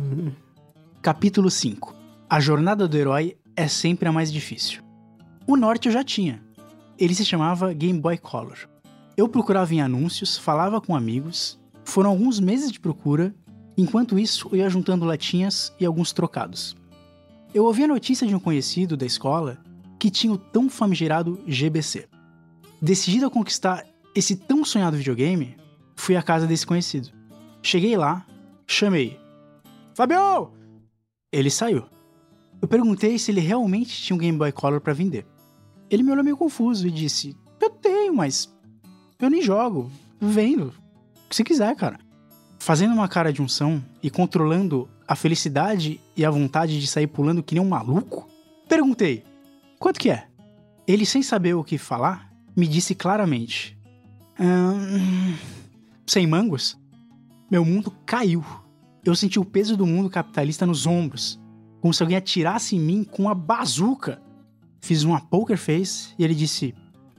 Capítulo 5. A jornada do herói é sempre a mais difícil. O norte eu já tinha. Ele se chamava Game Boy Color. Eu procurava em anúncios, falava com amigos. Foram alguns meses de procura. Enquanto isso, eu ia juntando latinhas e alguns trocados. Eu ouvi a notícia de um conhecido da escola que tinha o tão famigerado GBC. Decidido a conquistar esse tão sonhado videogame, fui à casa desse conhecido. Cheguei lá, chamei. Fabio! Ele saiu. Eu perguntei se ele realmente tinha um Game Boy Color pra vender. Ele me olhou meio confuso e disse: eu tenho, mas eu nem jogo. Vendo. O que você quiser, cara. Fazendo uma cara de unção e controlando a felicidade e a vontade de sair pulando que nem um maluco, perguntei: quanto que é? Ele, sem saber o que falar, me disse claramente: 100 mangos? Meu mundo caiu. Eu senti o peso do mundo capitalista nos ombros, como se alguém atirasse em mim com uma bazuca. Fiz uma poker face e ele disse: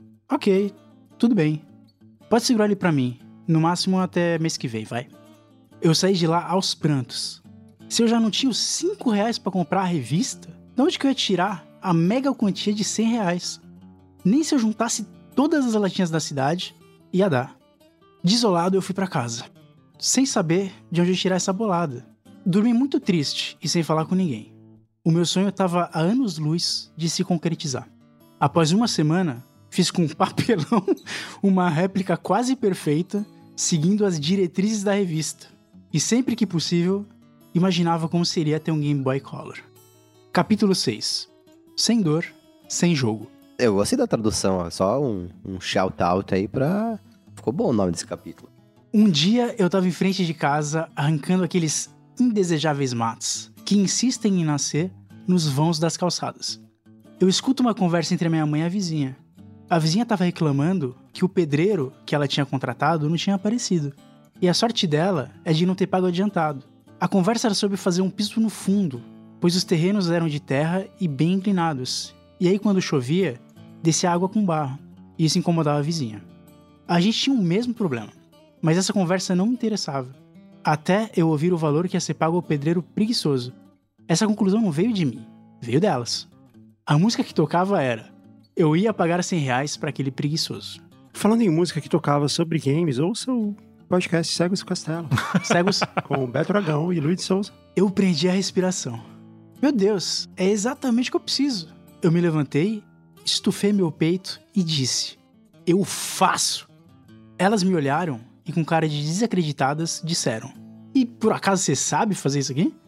ok, tudo bem. Pode segurar ele pra mim, no máximo até mês que vem, vai. Eu saí de lá aos prantos. Se eu já não tinha os R$5 pra comprar a revista, de onde que eu ia tirar a mega quantia de R$100? Nem se eu juntasse todas as latinhas da cidade, ia dar. Desolado, eu fui pra casa, sem saber de onde eu ia tirar essa bolada. Dormi muito triste e sem falar com ninguém. O meu sonho estava a anos-luz de se concretizar. Após uma semana, fiz com papelão uma réplica quase perfeita, seguindo as diretrizes da revista. E sempre que possível, imaginava como seria ter um Game Boy Color. Capítulo 6. Sem dor, sem jogo. Eu gostei da tradução, ó. Só um shout-out aí pra... Ficou bom o nome desse capítulo. Um dia eu estava em frente de casa, arrancando aqueles indesejáveis matos que insistem em nascer nos vãos das calçadas. Eu escuto uma conversa entre a minha mãe e a vizinha. A vizinha estava reclamando que o pedreiro que ela tinha contratado não tinha aparecido. E a sorte dela é de não ter pago adiantado. A conversa era sobre fazer um piso no fundo, pois os terrenos eram de terra e bem inclinados. E aí quando chovia, descia água com barro. E isso incomodava a vizinha. A gente tinha o mesmo problema, mas essa conversa não me interessava. Até eu ouvir o valor que ia ser pago ao pedreiro preguiçoso. Essa conclusão não veio de mim, veio delas. A música que tocava era: eu ia pagar R$100 para aquele preguiçoso. Falando em música que tocava sobre games, ouça o podcast Cegos do Castelo. Cegos com Beto Aragão e Luiz de Souza. Eu prendi a respiração. Meu Deus, é exatamente o que eu preciso. Eu me levantei, estufei meu peito e disse: eu faço. Elas me olharam e com cara de desacreditadas disseram: e por acaso você sabe fazer isso aqui?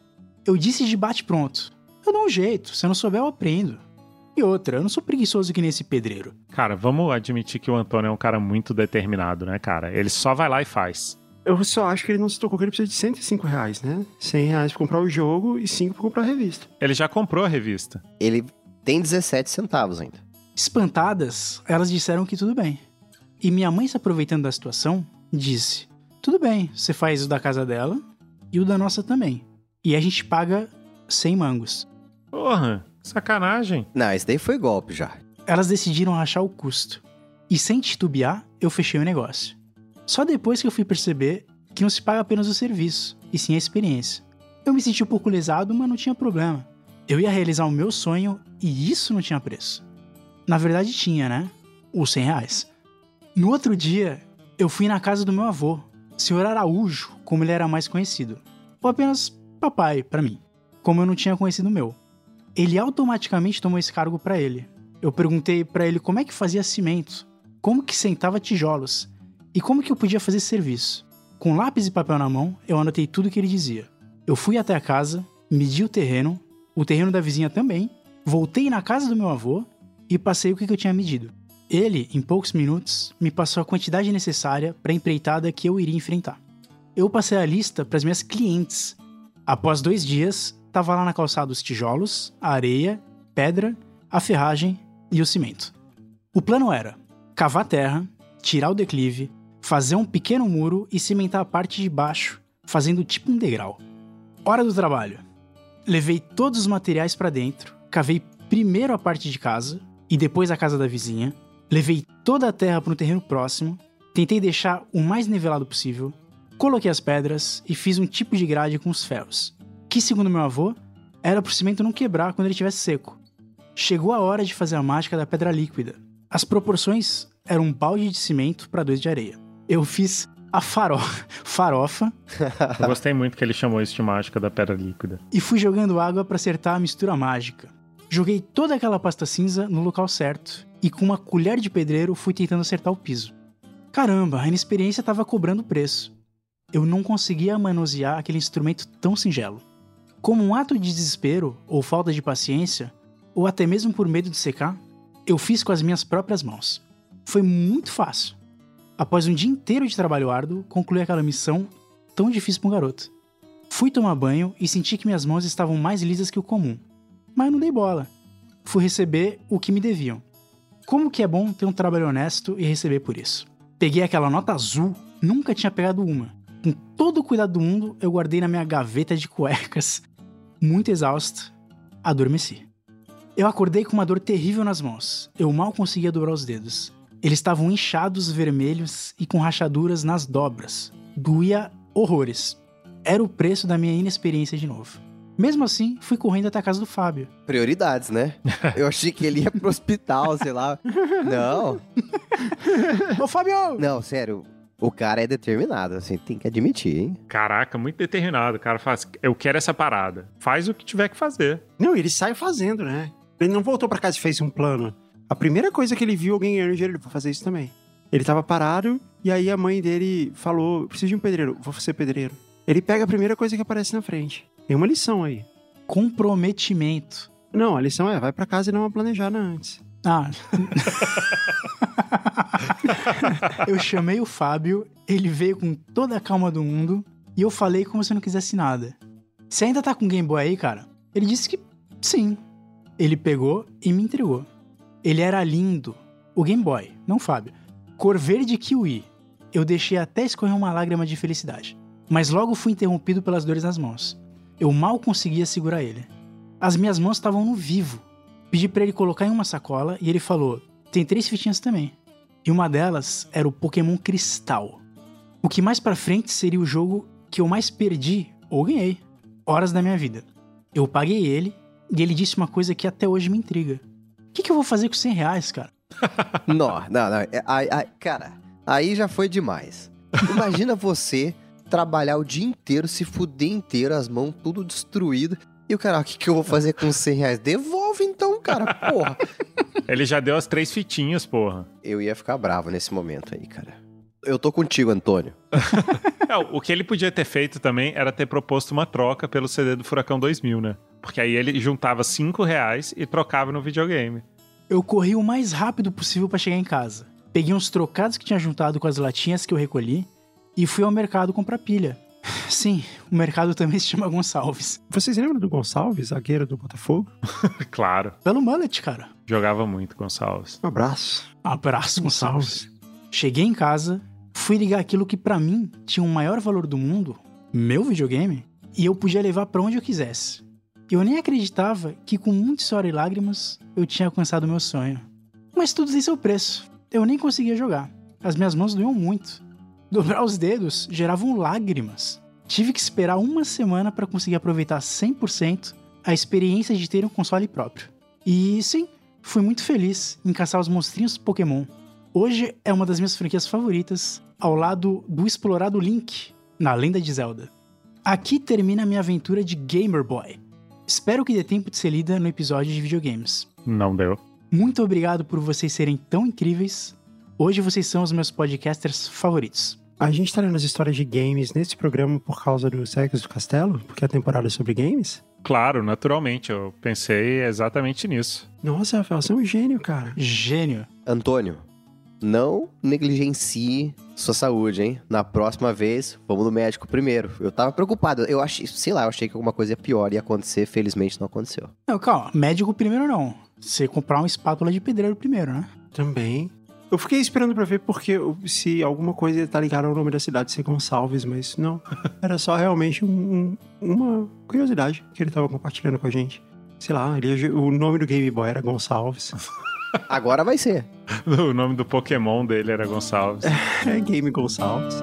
Eu disse de bate-pronto. Eu dou um jeito, se eu não souber eu aprendo. E outra, eu não sou preguiçoso que nem esse pedreiro. Cara, vamos admitir que o Antônio é um cara muito determinado, né, cara? Ele só vai lá e faz. Eu só acho que ele não se tocou que ele precisa de R$105, né? R$100 pra comprar o jogo e 5 pra comprar a revista. Ele já comprou a revista. Ele tem 17 centavos ainda. Espantadas, elas disseram que tudo bem. E minha mãe, se aproveitando da situação, disse: tudo bem, você faz o da casa dela e o da nossa também. E a gente paga 100 mangos. Porra, sacanagem. Não, esse daí foi golpe já. Elas decidiram rachar o custo. E sem titubear, eu fechei o negócio. Só depois que eu fui perceber que não se paga apenas o serviço, e sim a experiência. Eu me senti um pouco lesado, mas não tinha problema. Eu ia realizar o meu sonho e isso não tinha preço. Na verdade tinha, né? Os R$100. No outro dia, eu fui na casa do meu avô, Sr. Araújo, como ele era mais conhecido. Ou apenas papai, pra mim, como eu não tinha conhecido o meu. Ele automaticamente tomou esse cargo pra ele. Eu perguntei pra ele como é que fazia cimento, como que sentava tijolos e como que eu podia fazer serviço. Com lápis e papel na mão, eu anotei tudo que ele dizia. Eu fui até a casa, medi o terreno da vizinha também, voltei na casa do meu avô e passei o que eu tinha medido. Ele, em poucos minutos, me passou a quantidade necessária para a empreitada que eu iria enfrentar. Eu passei a lista para as minhas clientes. Após 2 dias, estava lá na calçada os tijolos, a areia, pedra, a ferragem e o cimento. O plano era cavar terra, tirar o declive, fazer um pequeno muro e cimentar a parte de baixo, fazendo tipo um degrau. Hora do trabalho. Levei todos os materiais para dentro, cavei primeiro a parte de casa e depois a casa da vizinha, levei toda a terra para um terreno próximo, tentei deixar o mais nivelado possível, coloquei as pedras e fiz um tipo de grade com os ferros, que segundo meu avô, era para o cimento não quebrar quando ele estivesse seco. Chegou a hora de fazer a mágica da pedra líquida. As proporções eram um balde de cimento para 2 de areia. Eu fiz a farofa. Eu gostei muito que ele chamou isso de mágica da pedra líquida. E fui jogando água para acertar a mistura mágica. Joguei toda aquela pasta cinza no local certo e com uma colher de pedreiro fui tentando acertar o piso. Caramba, a inexperiência estava cobrando preço. Eu não conseguia manusear aquele instrumento tão singelo. Como um ato de desespero ou falta de paciência, ou até mesmo por medo de secar, eu fiz com as minhas próprias mãos. Foi muito fácil. Após um dia inteiro de trabalho árduo, concluí aquela missão tão difícil para um garoto. Fui tomar banho e senti que minhas mãos estavam mais lisas que o comum. Mas não dei bola. Fui receber o que me deviam. Como que é bom ter um trabalho honesto e receber por isso. Peguei aquela nota azul, nunca tinha pegado uma. Com todo o cuidado do mundo, eu guardei na minha gaveta de cuecas. Muito exausto, adormeci. Eu acordei com uma dor terrível nas mãos. Eu mal conseguia dobrar os dedos. Eles estavam inchados, vermelhos e com rachaduras nas dobras. Doía horrores. Era o preço da minha inexperiência de novo. Mesmo assim, fui correndo até a casa do Fábio. Prioridades, né? Eu achei que ele ia pro hospital, sei lá. Não. Ô, Fábio! Não, sério. O cara é determinado, assim, tem que admitir, hein? Caraca, muito determinado. O cara faz, eu quero essa parada. Faz o que tiver que fazer. Não, ele sai fazendo, né? Ele não voltou pra casa e fez um plano. A primeira coisa que ele viu alguém ganhando dinheiro, ele foi fazer isso também. Ele tava parado e aí a mãe dele falou, preciso de um pedreiro, vou ser pedreiro. Ele pega a primeira coisa que aparece na frente. Tem uma lição aí. Comprometimento. Não, a lição é, vai pra casa e não planejar antes. Ah. Eu chamei o Fábio, ele veio com toda a calma do mundo e eu falei como se eu não quisesse nada. Você ainda tá com o Game Boy aí, cara? Ele disse que sim. Ele pegou e me entregou. Ele era lindo. O Game Boy, não o Fábio. Cor verde kiwi. Eu deixei até escorrer uma lágrima de felicidade. Mas logo fui interrompido pelas dores nas mãos. Eu mal conseguia segurar ele. As minhas mãos estavam no vivo. Pedi pra ele colocar em uma sacola e ele falou, tem 3 fitinhas também. E uma delas era o Pokémon Cristal. O que mais pra frente seria o jogo que eu mais perdi, ou ganhei, horas da minha vida. Eu paguei ele e ele disse uma coisa que até hoje me intriga. O que eu vou fazer com R$100, cara? Não. Cara, aí já foi demais. Imagina você trabalhar o dia inteiro, se fuder inteiro, as mãos tudo destruído. E o cara, o que eu vou fazer com R$100? Devolve então, cara, porra. Ele já deu as 3 fitinhas, porra. Eu ia ficar bravo nesse momento aí, cara. Eu tô contigo, Antônio. O que ele podia ter feito também era ter proposto uma troca pelo CD do Furacão 2000, né? Porque aí ele juntava R$5 e trocava no videogame. Eu corri o mais rápido possível pra chegar em casa. Peguei uns trocados que tinha juntado com as latinhas que eu recolhi e fui ao mercado comprar pilha. Sim, o mercado também se chama Gonçalves. Vocês lembram do Gonçalves, zagueiro do Botafogo? Claro. Pelo mullet, cara. Jogava muito, Gonçalves. Um abraço. Abraço, Gonçalves. Cheguei em casa, fui ligar aquilo que pra mim tinha o maior valor do mundo, meu videogame, e eu podia levar pra onde eu quisesse. Eu nem acreditava que com muito suor e lágrimas eu tinha alcançado o meu sonho. Mas tudo tem seu preço. Eu nem conseguia jogar. As minhas mãos doíam muito. Dobrar os dedos geravam lágrimas. Tive que esperar uma semana para conseguir aproveitar 100% a experiência de ter um console próprio. E sim, fui muito feliz em caçar os monstrinhos Pokémon. Hoje é uma das minhas franquias favoritas, ao lado do explorado Link, na Lenda de Zelda. Aqui termina a minha aventura de Gamer Boy. Espero que dê tempo de ser lida no episódio de videogames. Não deu. Muito obrigado por vocês serem tão incríveis. Hoje vocês são os meus podcasters favoritos. A gente tá lendo as histórias de games nesse programa por causa do Secos do Castelo? Porque a temporada é sobre games? Claro, naturalmente. Eu pensei exatamente nisso. Nossa, Rafael, você é um gênio, cara. Gênio. Antônio, não negligencie sua saúde, hein? Na próxima vez, vamos no médico primeiro. Eu tava preocupado. Eu achei que alguma coisa pior ia acontecer. Felizmente não aconteceu. Não, calma. Médico primeiro não. Você comprar uma espátula de pedreiro primeiro, né? Também. Eu fiquei esperando pra ver porque se alguma coisa tá ligada ao nome da cidade ser Gonçalves, mas não. Era só realmente uma curiosidade que ele tava compartilhando com a gente. Sei lá, o nome do Game Boy era Gonçalves. Agora vai ser. O nome do Pokémon dele era Gonçalves. É Game Gonçalves.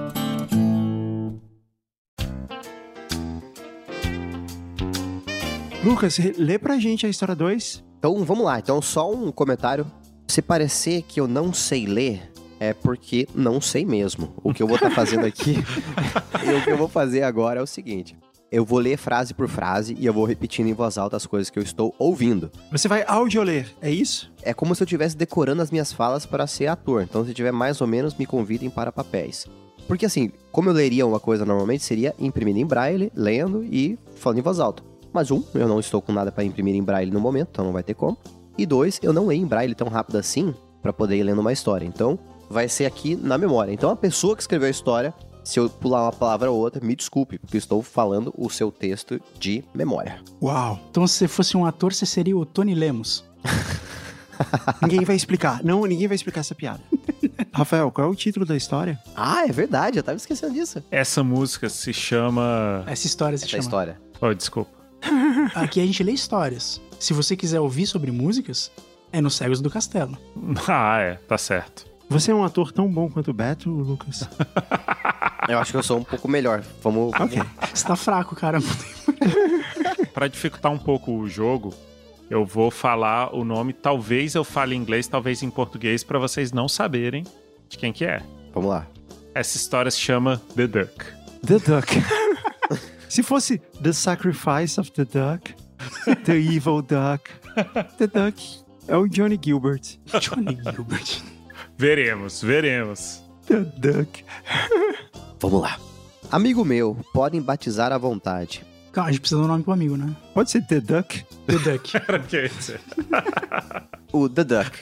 Lucas, lê pra gente a história 2. Então, vamos lá. Então, só um comentário. Se parecer que eu não sei ler, é porque não sei mesmo. O que eu vou estar fazendo aqui, e o que eu vou fazer agora é o seguinte. Eu vou ler frase por frase e eu vou repetindo em voz alta as coisas que eu estou ouvindo. Você vai audioler, é isso? É como se eu estivesse decorando as minhas falas para ser ator. Então, se tiver mais ou menos, me convidem para papéis. Porque assim, como eu leria uma coisa normalmente, seria imprimindo em braille, lendo e falando em voz alta. Mas eu não estou com nada para imprimir em braille no momento, então não vai ter como. E 2, eu não leio em braille tão rápido assim para poder ir lendo uma história. Então, vai ser aqui na memória. Então, a pessoa que escreveu a história, se eu pular uma palavra ou outra, me desculpe, porque eu estou falando o seu texto de memória. Uau. Então, se você fosse um ator, você seria o Tony Lemos. Ninguém vai explicar. Não, ninguém vai explicar essa piada. Rafael, qual é o título da história? Ah, é verdade, eu tava esquecendo disso. Essa música se chama... Essa história se chama. História. Oh, desculpa. Aqui a gente lê histórias. Se você quiser ouvir sobre músicas, é no Cegos do Castelo. Ah, tá certo. Você é um ator tão bom quanto o Beto, Lucas? Eu acho que eu sou um pouco melhor. Vamos... Ok. Você tá fraco, cara. Pra dificultar um pouco o jogo, eu vou falar o nome. Talvez eu fale em inglês, talvez em português, pra vocês não saberem de quem que é. Vamos lá. Essa história se chama The Duck. The Duck. Se fosse The Sacrifice of the Duck, The Evil Duck, The Duck é o Johnny Gilbert. Johnny Gilbert. Veremos. The Duck. Vamos lá. Amigo meu, podem batizar à vontade. Calma, a gente precisa dar um nome pro amigo, né? Pode ser The Duck? The Duck. Era o que eu ia dizer. O The Duck.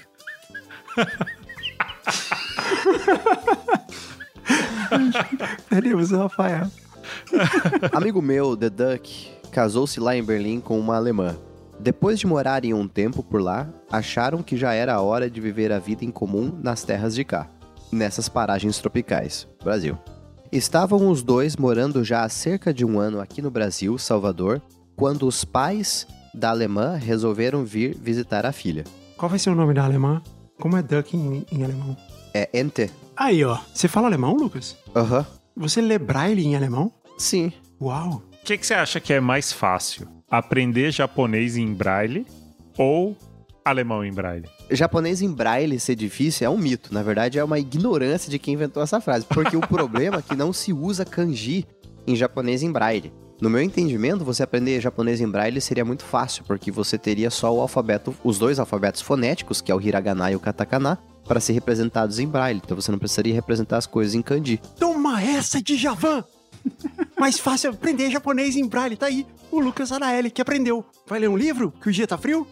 Perdemos o Rafael. Amigo meu, The Duck, casou-se lá em Berlim com uma alemã. Depois de morarem um tempo por lá, acharam que já era a hora de viver a vida em comum nas terras de cá, nessas paragens tropicais, Brasil. Estavam os dois morando já há cerca de um ano aqui no Brasil, Salvador, quando os pais da alemã resolveram vir visitar a filha. Qual vai ser o nome da alemã? Como é Duck em alemão? É Ente. Aí, ó. Você fala alemão, Lucas? Aham. Você lê braille em alemão? Sim. Uau. O que você acha que é mais fácil? Aprender japonês em braille ou alemão em braille? Japonês em braille ser difícil é um mito. Na verdade, é uma ignorância de quem inventou essa frase. Porque o problema é que não se usa kanji em japonês em braille. No meu entendimento, você aprender japonês em braille seria muito fácil, porque você teria só os dois alfabetos fonéticos, que é o hiragana e o katakana, para ser representados em braille. Então você não precisaria representar as coisas em kanji. Toma essa de Javan! Mais fácil aprender japonês em braille, tá aí. O Lucas Araeli, que aprendeu. Vai ler um livro? Que o dia tá frio?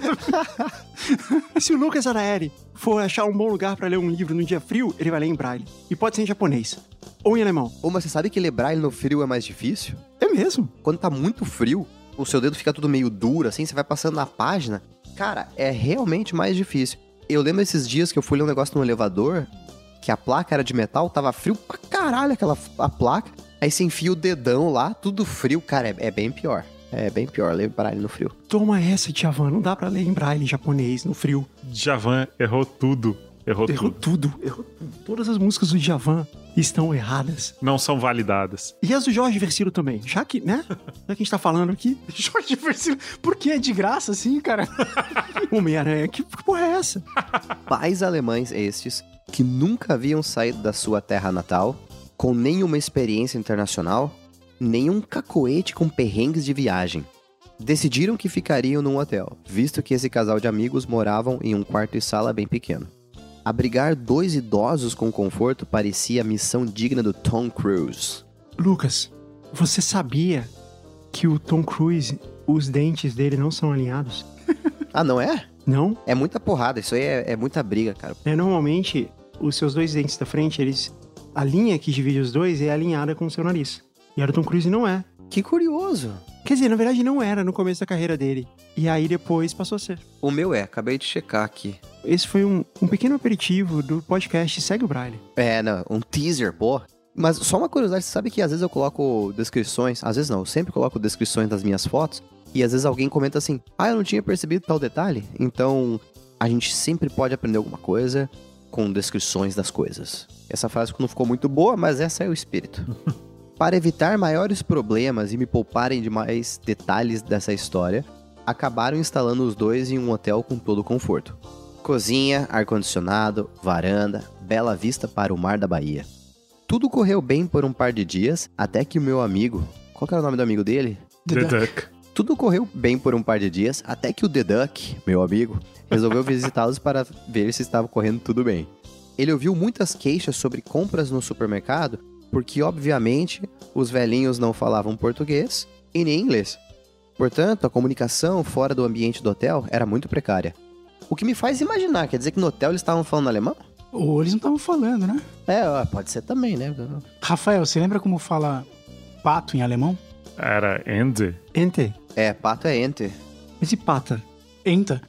Se o Lucas Araeli for achar um bom lugar pra ler um livro no dia frio, ele vai ler em braille. E pode ser em japonês. Ou em alemão. Ô, mas você sabe que ler braille no frio é mais difícil? É mesmo? Quando tá muito frio, o seu dedo fica tudo meio duro, assim, você vai passando na página. Cara, é realmente mais difícil. Eu lembro esses dias que eu fui ler um negócio no elevador, que a placa era de metal, tava frio pra caralho a placa. Aí você enfia o dedão lá, tudo frio. Cara, é bem pior. É bem pior ler braille no frio. Toma essa, Djavan. Não dá pra ler em braille japonês no frio. Djavan errou tudo. Errou tudo. Todas as músicas do Djavan estão erradas. Não são validadas. E as do Jorge Versilo também. Já que, né? Já que a gente tá falando aqui. Jorge Versilo, por que é de graça assim, cara? Homem-Aranha, que porra é essa? Pais alemães estes que nunca haviam saído da sua terra natal, com nenhuma experiência internacional, nenhum cacoete com perrengues de viagem. Decidiram que ficariam num hotel, visto que esse casal de amigos moravam em um quarto e sala bem pequeno. Abrigar 2 idosos com conforto parecia a missão digna do Tom Cruise. Lucas, você sabia que o Tom Cruise, os dentes dele não são alinhados? Ah, não é? Não? É muita porrada, isso aí é muita briga, cara. Normalmente, os seus 2 dentes da frente, a linha que divide os dois é alinhada com o seu nariz. E a do Tom Cruise não é. Que curioso. Quer dizer, na verdade não era no começo da carreira dele. E aí depois passou a ser. O meu acabei de checar aqui. Esse foi um pequeno aperitivo do podcast Segue o Braille. Não, um teaser, pô. Mas só uma curiosidade, você sabe que às vezes eu coloco descrições, às vezes não, eu sempre coloco descrições das minhas fotos, e às vezes alguém comenta assim, eu não tinha percebido tal detalhe. Então, a gente sempre pode aprender alguma coisa com descrições das coisas. Essa frase não ficou muito boa, mas essa é o espírito. Para evitar maiores problemas e me pouparem de mais detalhes dessa história, acabaram instalando os dois em um hotel com todo o conforto. Cozinha, ar-condicionado, varanda, bela vista para o mar da Bahia. Tudo correu bem por um par de dias, até que o meu amigo... Qual que era o nome do amigo dele? The Duck. Tudo correu bem por um par de dias, até que o The Duck, meu amigo, resolveu visitá-los para ver se estava correndo tudo bem. Ele ouviu muitas queixas sobre compras no supermercado, porque, obviamente, os velhinhos não falavam português e nem inglês. Portanto, a comunicação fora do ambiente do hotel era muito precária. O que me faz imaginar, quer dizer que no hotel eles estavam falando alemão? Ou eles não estavam falando, né? Pode ser também, né? Rafael, você lembra como fala pato em alemão? Era Ende. Ente. Pato é ente. Mas e pata? Enta.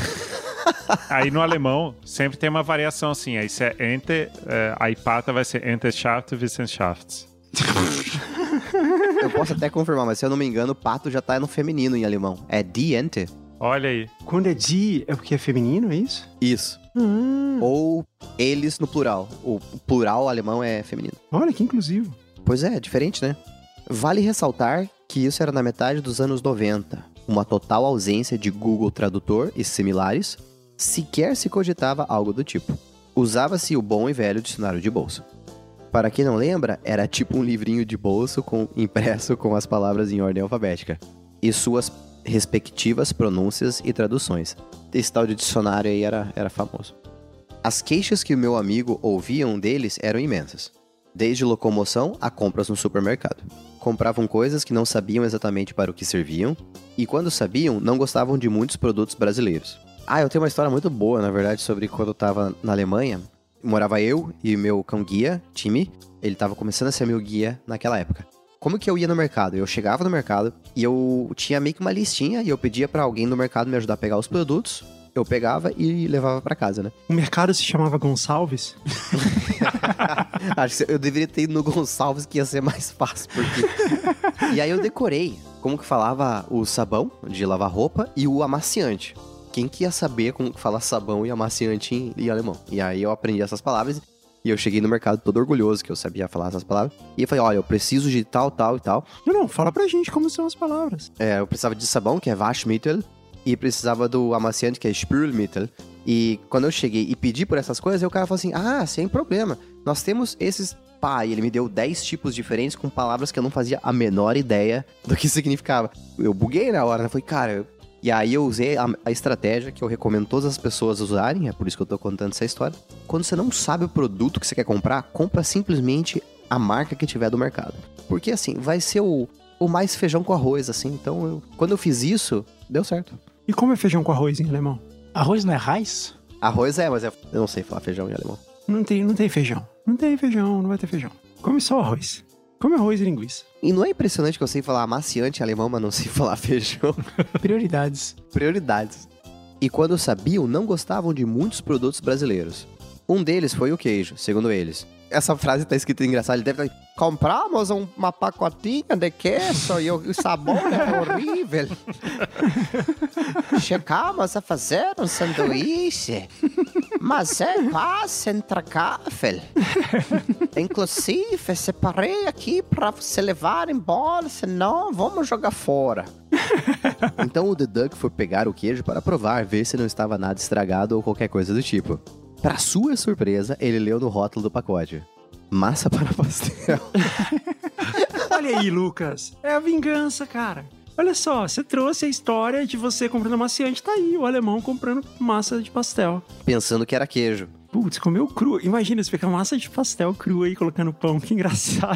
Aí no alemão sempre tem uma variação assim. Aí se é Ente, aí pata vai ser Enteschaft, Wissenschaft. Eu posso até confirmar, mas se eu não me engano, pato já tá no feminino em alemão. É die Ente. Olha aí. Quando é die, é porque é feminino, é isso? Isso. Ou eles no plural. O plural alemão é feminino. Olha, que inclusivo. Pois é diferente, né? Vale ressaltar que isso era na metade dos anos 90. Uma total ausência de Google Tradutor e similares. Sequer se cogitava algo do tipo. Usava-se o bom e velho dicionário de bolso. Para quem não lembra, era tipo um livrinho de bolso impresso com as palavras em ordem alfabética. E suas respectivas pronúncias e traduções. Esse tal de dicionário aí era famoso. As queixas que o meu amigo ouviam deles eram imensas. Desde locomoção a compras no supermercado. Compravam coisas que não sabiam exatamente para o que serviam, e quando sabiam, não gostavam de muitos produtos brasileiros. Eu tenho uma história muito boa, na verdade, sobre quando eu tava na Alemanha. Morava eu e meu cão-guia, Timmy. Ele tava começando a ser meu guia naquela época. Como que eu ia no mercado? Eu chegava no mercado e eu tinha meio que uma listinha e eu pedia pra alguém no mercado me ajudar a pegar os produtos. Eu pegava e levava pra casa, né? O mercado se chamava Gonçalves? Acho que eu deveria ter ido no Gonçalves, que ia ser mais fácil, porque... E aí eu decorei como que falava o sabão de lavar roupa e o amaciante. Quem que ia saber como falar sabão e amaciante em alemão? E aí eu aprendi essas palavras e eu cheguei no mercado todo orgulhoso que eu sabia falar essas palavras. E eu falei, olha, eu preciso de tal, tal e tal. Não, fala pra gente como são as palavras. Eu precisava de sabão, que é Waschmittel. E precisava do amaciante, que é Spülmittel. E quando eu cheguei e pedi por essas coisas, aí o cara falou assim, sem problema, nós temos esses... Pá, e ele me deu 10 tipos diferentes com palavras que eu não fazia a menor ideia do que significava. Eu buguei na hora, né? Falei, cara... E aí eu usei a estratégia que eu recomendo todas as pessoas usarem, é por isso que eu tô contando essa história. Quando você não sabe o produto que você quer comprar, compra simplesmente a marca que tiver do mercado. Porque assim, vai ser o mais feijão com arroz, assim. Então, quando eu fiz isso, deu certo. E como é feijão com arroz em alemão? Arroz não é Reis? Arroz mas eu não sei falar feijão em alemão. Não tem feijão. Não tem feijão, não vai ter feijão. Come só arroz. Come arroz e linguiça. E não é impressionante que eu sei falar amaciante em alemão, mas não sei falar feijão? Prioridades. Prioridades. E quando sabiam, não gostavam de muitos produtos brasileiros. Um deles foi o queijo, segundo eles. Essa frase tá escrita engraçada, ele deve estar... Compramos uma pacotinha de queijo e o sabor é horrível. Chegamos a fazer um sanduíche, mas é quase intragável. Inclusive, separei aqui para você levar embora, senão vamos jogar fora. Então o The Duck foi pegar o queijo para provar, ver se não estava nada estragado ou qualquer coisa do tipo. Para sua surpresa, ele leu no rótulo do pacote: massa para pastel. Olha aí, Lucas. É a vingança, cara. Olha só, você trouxe a história de você comprando amaciante, tá aí, o alemão comprando massa de pastel. Pensando que era queijo. Putz, comeu cru. Imagina, você pegar massa de pastel crua aí colocando pão, que engraçado.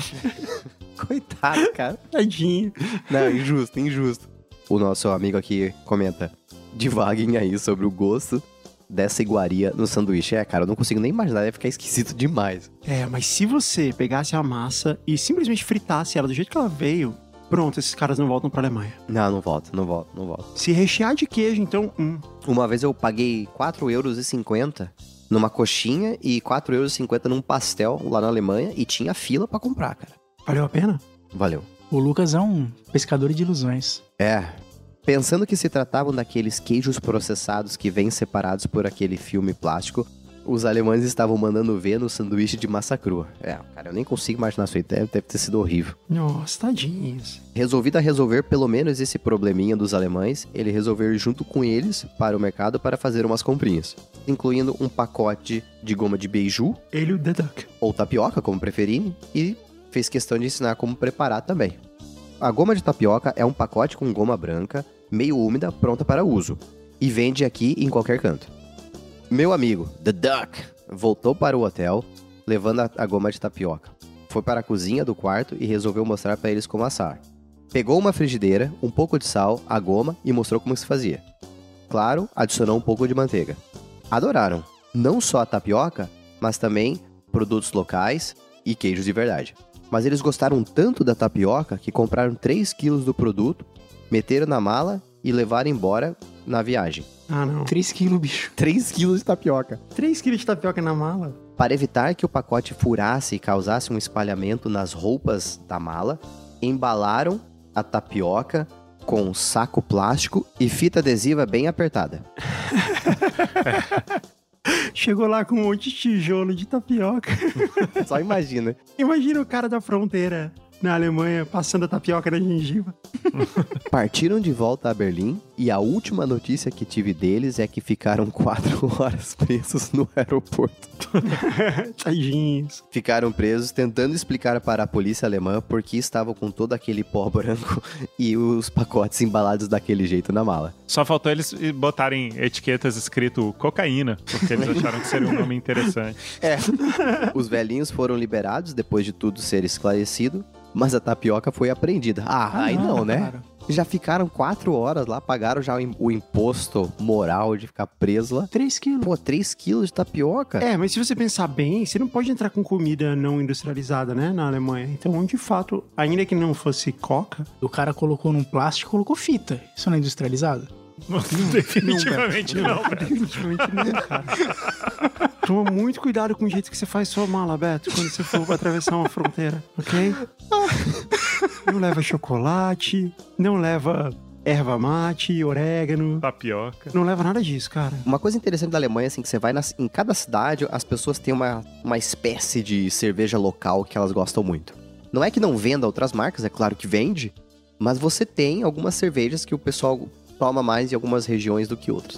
Coitado, cara. Tadinho. Não, injusto. O nosso amigo aqui comenta: divaguem aí sobre o gosto dessa iguaria no sanduíche. Cara, eu não consigo nem imaginar, deve ficar esquisito demais. Mas se você pegasse a massa e simplesmente fritasse ela do jeito que ela veio, pronto, esses caras não voltam pra Alemanha. Não volto. Se rechear de queijo, então... Uma vez eu paguei 4,50 € numa coxinha e 4,50 € num pastel lá na Alemanha e tinha fila pra comprar, cara. Valeu a pena? Valeu. O Lucas é um pescador de ilusões. Pensando que se tratavam daqueles queijos processados que vêm separados por aquele filme plástico, os alemães estavam mandando ver no sanduíche de massa crua. Cara, eu nem consigo imaginar isso aí, deve ter sido horrível. Nossa, tadinhos. Resolvido a resolver pelo menos esse probleminha dos alemães, ele resolveu ir junto com eles para o mercado para fazer umas comprinhas, incluindo um pacote de goma de beiju, Ele e o The Duck. ou tapioca, como preferirem, e fez questão de ensinar como preparar também. A goma de tapioca é um pacote com goma branca, meio úmida, pronta para uso, e vende aqui em qualquer canto. Meu amigo, The Duck, voltou para o hotel, levando a goma de tapioca. Foi para a cozinha do quarto e resolveu mostrar para eles como assar. Pegou uma frigideira, um pouco de sal, a goma e mostrou como se fazia. Claro, adicionou um pouco de manteiga. Adoraram, não só a tapioca, mas também produtos locais e queijos de verdade. Mas eles gostaram tanto da tapioca que compraram 3 quilos do produto, meteram na mala e levaram embora na viagem. Ah, não. 3 quilos, bicho. 3 quilos de tapioca. 3 quilos de tapioca na mala? Para evitar que o pacote furasse e causasse um espalhamento nas roupas da mala, embalaram a tapioca com um saco plástico e fita adesiva bem apertada. Chegou lá com um monte de tijolo de tapioca. Só imagina. Imagina o cara da fronteira na Alemanha passando a tapioca na gengiva. Partiram de volta a Berlim e a última notícia que tive deles é que ficaram 4 horas presos no aeroporto. Tadinhos. Ficaram presos tentando explicar para a polícia alemã por que estavam com todo aquele pó branco e os pacotes embalados daquele jeito na mala. Só faltou eles botarem etiquetas escrito cocaína, porque eles acharam que seria um nome interessante. Os velhinhos foram liberados depois de tudo ser esclarecido, mas a tapioca foi apreendida. Aí não, né? Cara. Já ficaram 4 horas lá, pagaram já o imposto moral de ficar preso lá. 3 quilos. Pô, 3 quilos de tapioca? Mas se você pensar bem, você não pode entrar com comida não industrializada, né, na Alemanha. Então, de fato, ainda que não fosse coca... O cara colocou num plástico, colocou fita. Isso não é industrializado? Definitivamente não, Beto. Definitivamente não, cara. Toma muito cuidado com o jeito que você faz sua mala, Beto, quando você for atravessar uma fronteira, ok? Não leva chocolate, não leva erva mate, orégano. Tapioca. Não leva nada disso, cara. Uma coisa interessante da Alemanha, assim, que você vai em cada cidade, as pessoas têm uma espécie de cerveja local que elas gostam muito. Não é que não venda outras marcas, é claro que vende, mas você tem algumas cervejas que o pessoal toma mais em algumas regiões do que outras.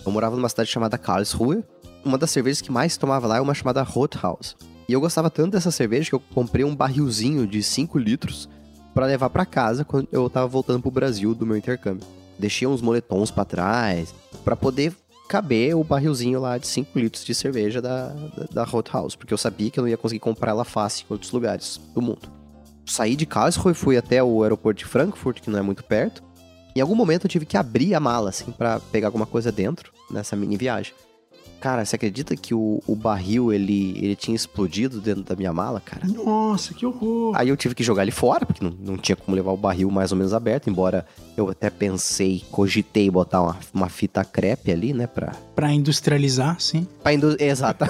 Eu morava numa cidade chamada Karlsruhe. Uma das cervejas que mais tomava lá é uma chamada Rothaus. E eu gostava tanto dessa cerveja que eu comprei um barrilzinho de 5 litros pra levar pra casa quando eu tava voltando pro Brasil do meu intercâmbio. Deixei uns moletons pra trás pra poder caber o barrilzinho lá de 5 litros de cerveja da Rothaus, porque eu sabia que eu não ia conseguir comprar ela fácil em outros lugares do mundo. Saí de Karlsruhe e fui até o aeroporto de Frankfurt, que não é muito perto. Em algum momento eu tive que abrir a mala, assim, pra pegar alguma coisa dentro, nessa mini viagem. Cara, você acredita que o barril, ele tinha explodido dentro da minha mala, cara? Nossa, que horror. Aí eu tive que jogar ele fora, porque não tinha como levar o barril mais ou menos aberto, embora eu até cogitei botar uma fita crepe ali, né, Pra industrializar, sim. Exato.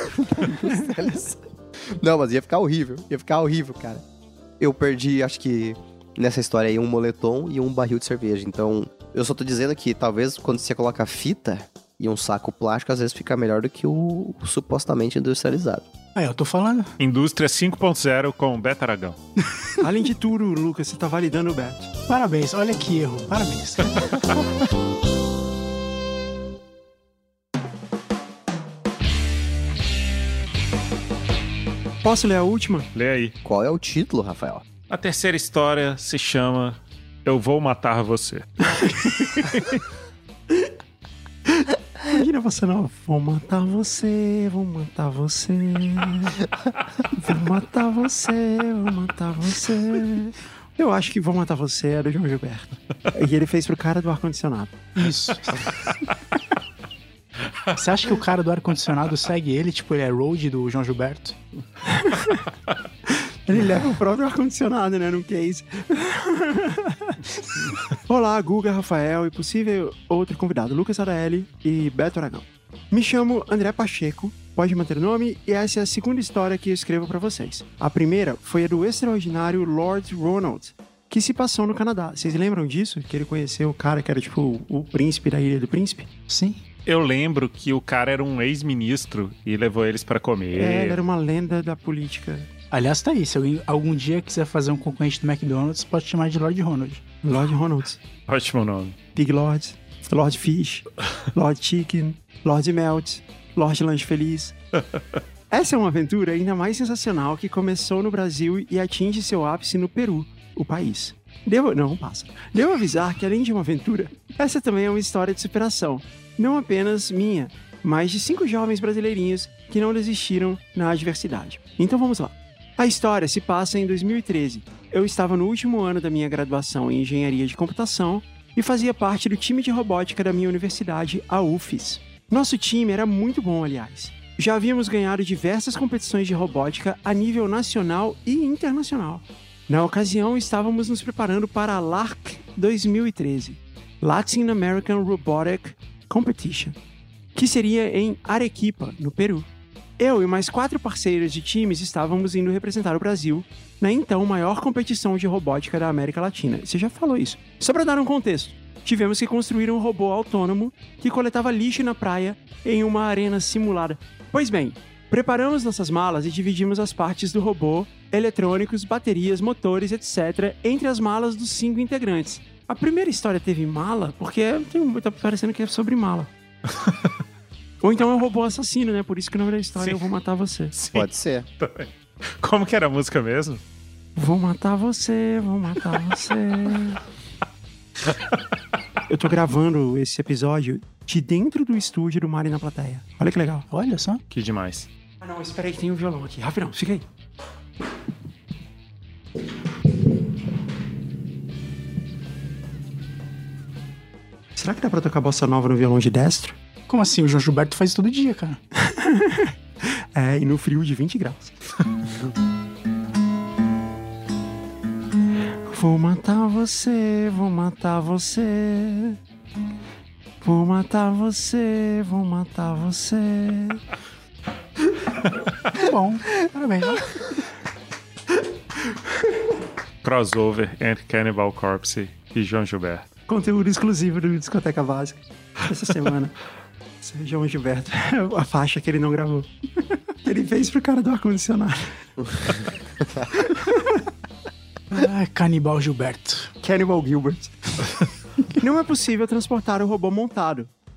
Não, mas ia ficar horrível, cara. Eu perdi, acho que, nessa história aí, um moletom e um barril de cerveja. Então, eu só tô dizendo que talvez quando você coloca fita e um saco plástico, às vezes fica melhor do que o supostamente industrializado. Aí, eu tô falando. Indústria 5.0 com Beto Aragão. Além de tudo, Lucas, você tá validando o Beto. Parabéns, olha que erro. Parabéns. Posso ler a última? Lê aí. Qual é o título, Rafael? A terceira história se chama Eu Vou Matar Você. Imagina você não. Vou matar você, vou matar você. Vou matar você, vou matar você. Eu acho que Vou Matar Você é do João Gilberto. E ele fez pro cara do ar-condicionado. Isso. Você acha que o cara do ar-condicionado segue ele? Tipo, ele é road do João Gilberto? Ele leva o próprio ar-condicionado, né, no case. Olá, Guga, Rafael e possível outro convidado, Lucas Araeli e Beto Aragão. Me chamo André Pacheco, pode manter o nome, e essa é a segunda história que eu escrevo pra vocês. A primeira foi a do extraordinário Lord Ronald, que se passou no Canadá. Vocês lembram disso? Que ele conheceu o cara que era tipo o príncipe da Ilha do Príncipe? Sim. Eu lembro que o cara era um ex-ministro e levou eles pra comer. É, ele era uma lenda da política. Aliás, tá aí. Se alguém algum dia quiser fazer um concorrente do McDonald's, pode chamar de Lord Ronald. Lord Ronald. Ótimo nome. Pig Lord, Lord Fish, Lord Chicken, Lord Melt, Lord Lanche Feliz. Essa é uma aventura ainda mais sensacional que começou no Brasil e atinge seu ápice no Peru, o país. Devo avisar que além de uma aventura, essa também é uma história de superação. Não apenas minha, mas de 5 jovens brasileirinhos que não desistiram na adversidade. Então vamos lá. A história se passa em 2013. Eu estava no último ano da minha graduação em Engenharia de Computação e fazia parte do time de robótica da minha universidade, a UFES. Nosso time era muito bom, aliás. Já havíamos ganhado diversas competições de robótica a nível nacional e internacional. Na ocasião, estávamos nos preparando para a LARC 2013, Latin American Robotic Competition, que seria em Arequipa, no Peru. Eu e mais 4 parceiros de times estávamos indo representar o Brasil na então maior competição de robótica da América Latina. Você já falou isso. Só para dar um contexto, tivemos que construir um robô autônomo que coletava lixo na praia em uma arena simulada. Pois bem, preparamos nossas malas e dividimos as partes do robô, eletrônicos, baterias, motores, etc., entre as malas dos 5 integrantes. A primeira história teve mala porque tá parecendo que é sobre mala. Ou então é um robô assassino, né? Por isso que o nome da história é Eu Vou Matar Você. Sim. Pode ser. Como que era a música mesmo? Vou matar você, vou matar você. Eu tô gravando esse episódio de dentro do estúdio do Mari na Plateia. Olha que legal. Olha só. Que demais. Ah não, espera aí que tem um violão aqui. Rapidão, fica aí. Será que dá pra tocar bossa nova no violão de destro? Como assim? O João Gilberto faz todo dia, cara. É, e no frio de 20 graus. Vou matar você, vou matar você. Vou matar você, vou matar você. Bom, parabéns. Crossover entre Cannibal Corpse e João Gilberto. Conteúdo exclusivo do Discoteca Básica essa semana. Esse é João Gilberto, a faixa que ele não gravou. Ele fez pro cara do ar-condicionado. Ah, Canibal Gilberto. Cannibal Gilbert. Não é possível transportar o robô montado.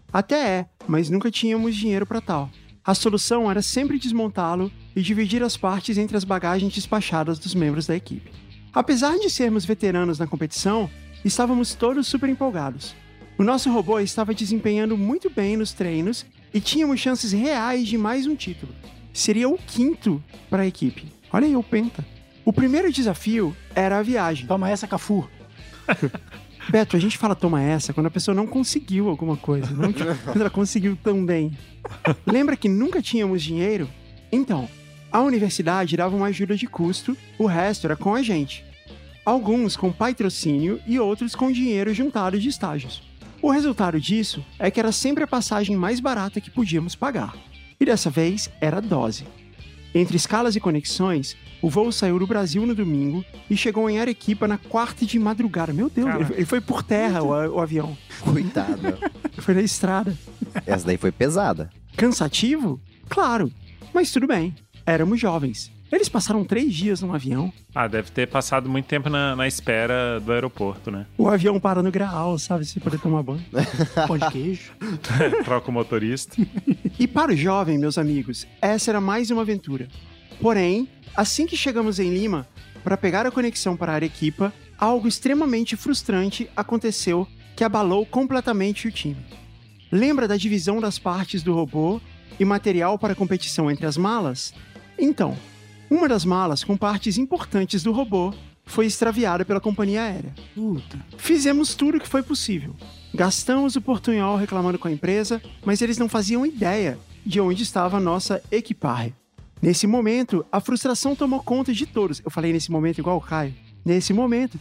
Até é, mas nunca tínhamos dinheiro para tal. A solução era sempre desmontá-lo e dividir as partes entre as bagagens despachadas dos membros da equipe. Apesar de sermos veteranos na competição, estávamos todos super empolgados. O nosso robô estava desempenhando muito bem nos treinos e tínhamos chances reais de mais um título. Seria o 5º para a equipe. Olha aí o penta. O primeiro desafio era a viagem. Toma essa, Cafu. Beto, a gente fala toma essa quando a pessoa não conseguiu alguma coisa, não quando ela conseguiu tão bem. Lembra que nunca tínhamos dinheiro? Então, a universidade dava uma ajuda de custo, o resto era com a gente. Alguns com patrocínio e outros com dinheiro juntado de estágios. O resultado disso é que era sempre a passagem mais barata que podíamos pagar. E dessa vez era dose. Entre escalas e conexões, o voo saiu do Brasil no domingo e chegou em Arequipa na quarta de madrugada. Meu Deus, ele foi por terra o avião. Coitado. Foi na estrada. Essa daí foi pesada. Cansativo? Claro, mas tudo bem. Éramos jovens. Eles passaram 3 dias no avião. Ah, deve ter passado muito tempo na espera do aeroporto, né? O avião para no Graal, sabe? Você poder tomar banho. Pão de queijo. Troca o motorista. E para o jovem, meus amigos, essa era mais uma aventura. Porém, assim que chegamos em Lima, para pegar a conexão para Arequipa, algo extremamente frustrante aconteceu que abalou completamente o time. Lembra da divisão das partes do robô e material para a competição entre as malas? Então, uma das malas com partes importantes do robô foi extraviada pela companhia aérea. Puta. Fizemos tudo o que foi possível. Gastamos o portunhol reclamando com a empresa, mas eles não faziam ideia de onde estava a nossa equipaje. Nesse momento, a frustração tomou conta de todos. Eu falei nesse momento igual o Caio. Nesse momento,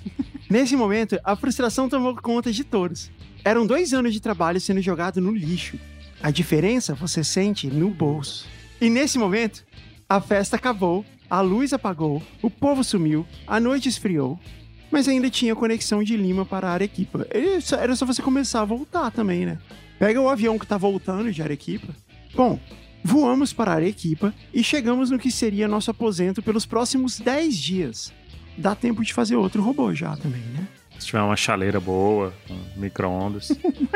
a frustração tomou conta de todos. Eram 2 anos de trabalho sendo jogado no lixo. A diferença você sente no bolso. E nesse momento, a festa acabou, a luz apagou, o povo sumiu, a noite esfriou, mas ainda tinha conexão de Lima para Arequipa. Era só você começar a voltar também, né? Pega o avião que tá voltando de Arequipa. Bom, voamos para Arequipa e chegamos no que seria nosso aposento pelos próximos 10 dias. Dá tempo de fazer outro robô já também, né? Se tiver uma chaleira boa, um micro-ondas.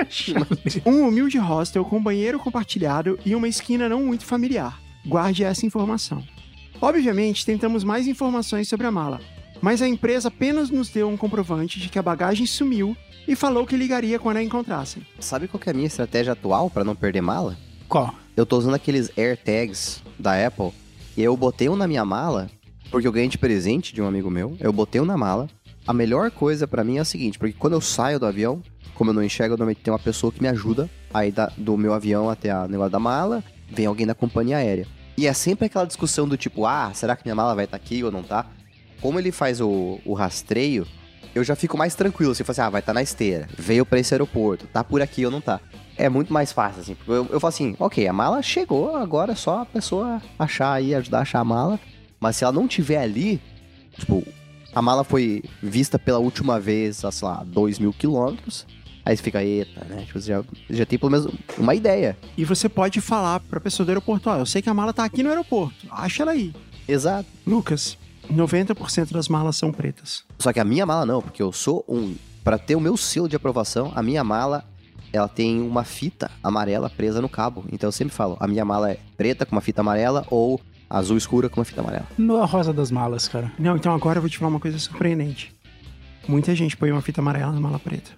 Um humilde hostel com banheiro compartilhado e uma esquina não muito familiar. Guarde essa informação. Obviamente, tentamos mais informações sobre a mala, mas a empresa apenas nos deu um comprovante de que a bagagem sumiu e falou que ligaria quando a encontrassem. Sabe qual que é a minha estratégia atual pra não perder mala? Qual? Eu tô usando aqueles AirTags da Apple e eu botei um na minha mala porque eu ganhei de presente de um amigo meu. Eu botei um na mala. A melhor coisa pra mim é o seguinte, porque quando eu saio do avião, como eu não enxergo, eu normalmente tenho uma pessoa que me ajuda aí do meu avião até o negócio da mala, vem alguém da companhia aérea. E é sempre aquela discussão do tipo, será que minha mala vai estar aqui ou não tá? Como ele faz o rastreio, eu já fico mais tranquilo. Você fala assim, vai estar na esteira, veio pra esse aeroporto, tá por aqui ou não tá. É muito mais fácil, assim. Eu falo assim, ok, a mala chegou, agora é só a pessoa achar aí, ajudar a achar a mala. Mas se ela não tiver ali, tipo, a mala foi vista pela última vez, sei lá, 2.000 quilômetros. Aí você fica, eita, né? Tipo, você já tem pelo menos uma ideia. E você pode falar pra pessoa do aeroporto, eu sei que a mala tá aqui no aeroporto, acha ela aí. Exato. Lucas, 90% das malas são pretas. Só que a minha mala não, porque eu sou pra ter o meu selo de aprovação, a minha mala, ela tem uma fita amarela presa no cabo. Então eu sempre falo, a minha mala é preta com uma fita amarela ou azul escura com uma fita amarela. No rosa das malas, cara. Não, então agora eu vou te falar uma coisa surpreendente. Muita gente põe uma fita amarela na mala preta.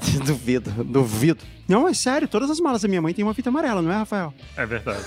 Duvido. Não, é sério, todas as malas da minha mãe têm uma fita amarela, não é, Rafael? É verdade.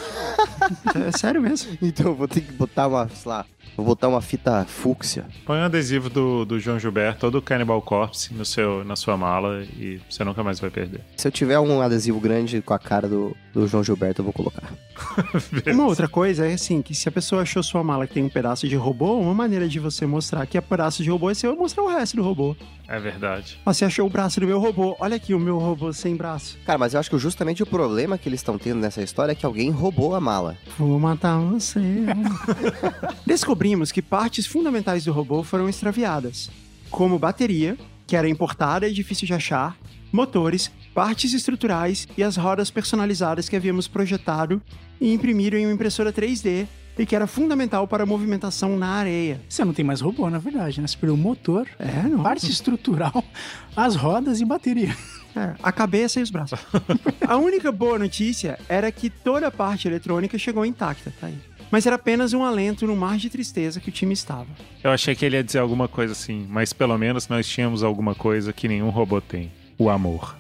É sério mesmo. Então eu vou ter que botar vou botar uma fita fúcsia. Põe um adesivo do João Gilberto ou do Cannibal Corpse na sua mala e você nunca mais vai perder. Se eu tiver um adesivo grande com a cara do João Gilberto, eu vou colocar. Uma outra coisa é assim, que se a pessoa achou sua mala que tem um pedaço de robô, uma maneira de você mostrar que é pedaço de robô é você mostrar o resto do robô. É verdade. Você achou o braço do meu robô, olha aqui o meu robô sem braço. Cara, mas eu acho que justamente o problema que eles estão tendo nessa história é que alguém roubou a mala. Vou matar você. Descobrimos que partes fundamentais do robô foram extraviadas, como bateria, que era importada e difícil de achar, motores, partes estruturais e as rodas personalizadas que havíamos projetado e imprimido em uma impressora 3D e que era fundamental para a movimentação na areia. Você não tem mais robô, na verdade, né? Você perdeu o motor, Não. parte estrutural, as rodas e bateria. A cabeça e os braços. A única boa notícia era que toda a parte eletrônica chegou intacta, tá aí. Mas era apenas um alento no mar de tristeza que o time estava. Eu achei que ele ia dizer alguma coisa assim, mas pelo menos nós tínhamos alguma coisa que nenhum robô tem. O amor.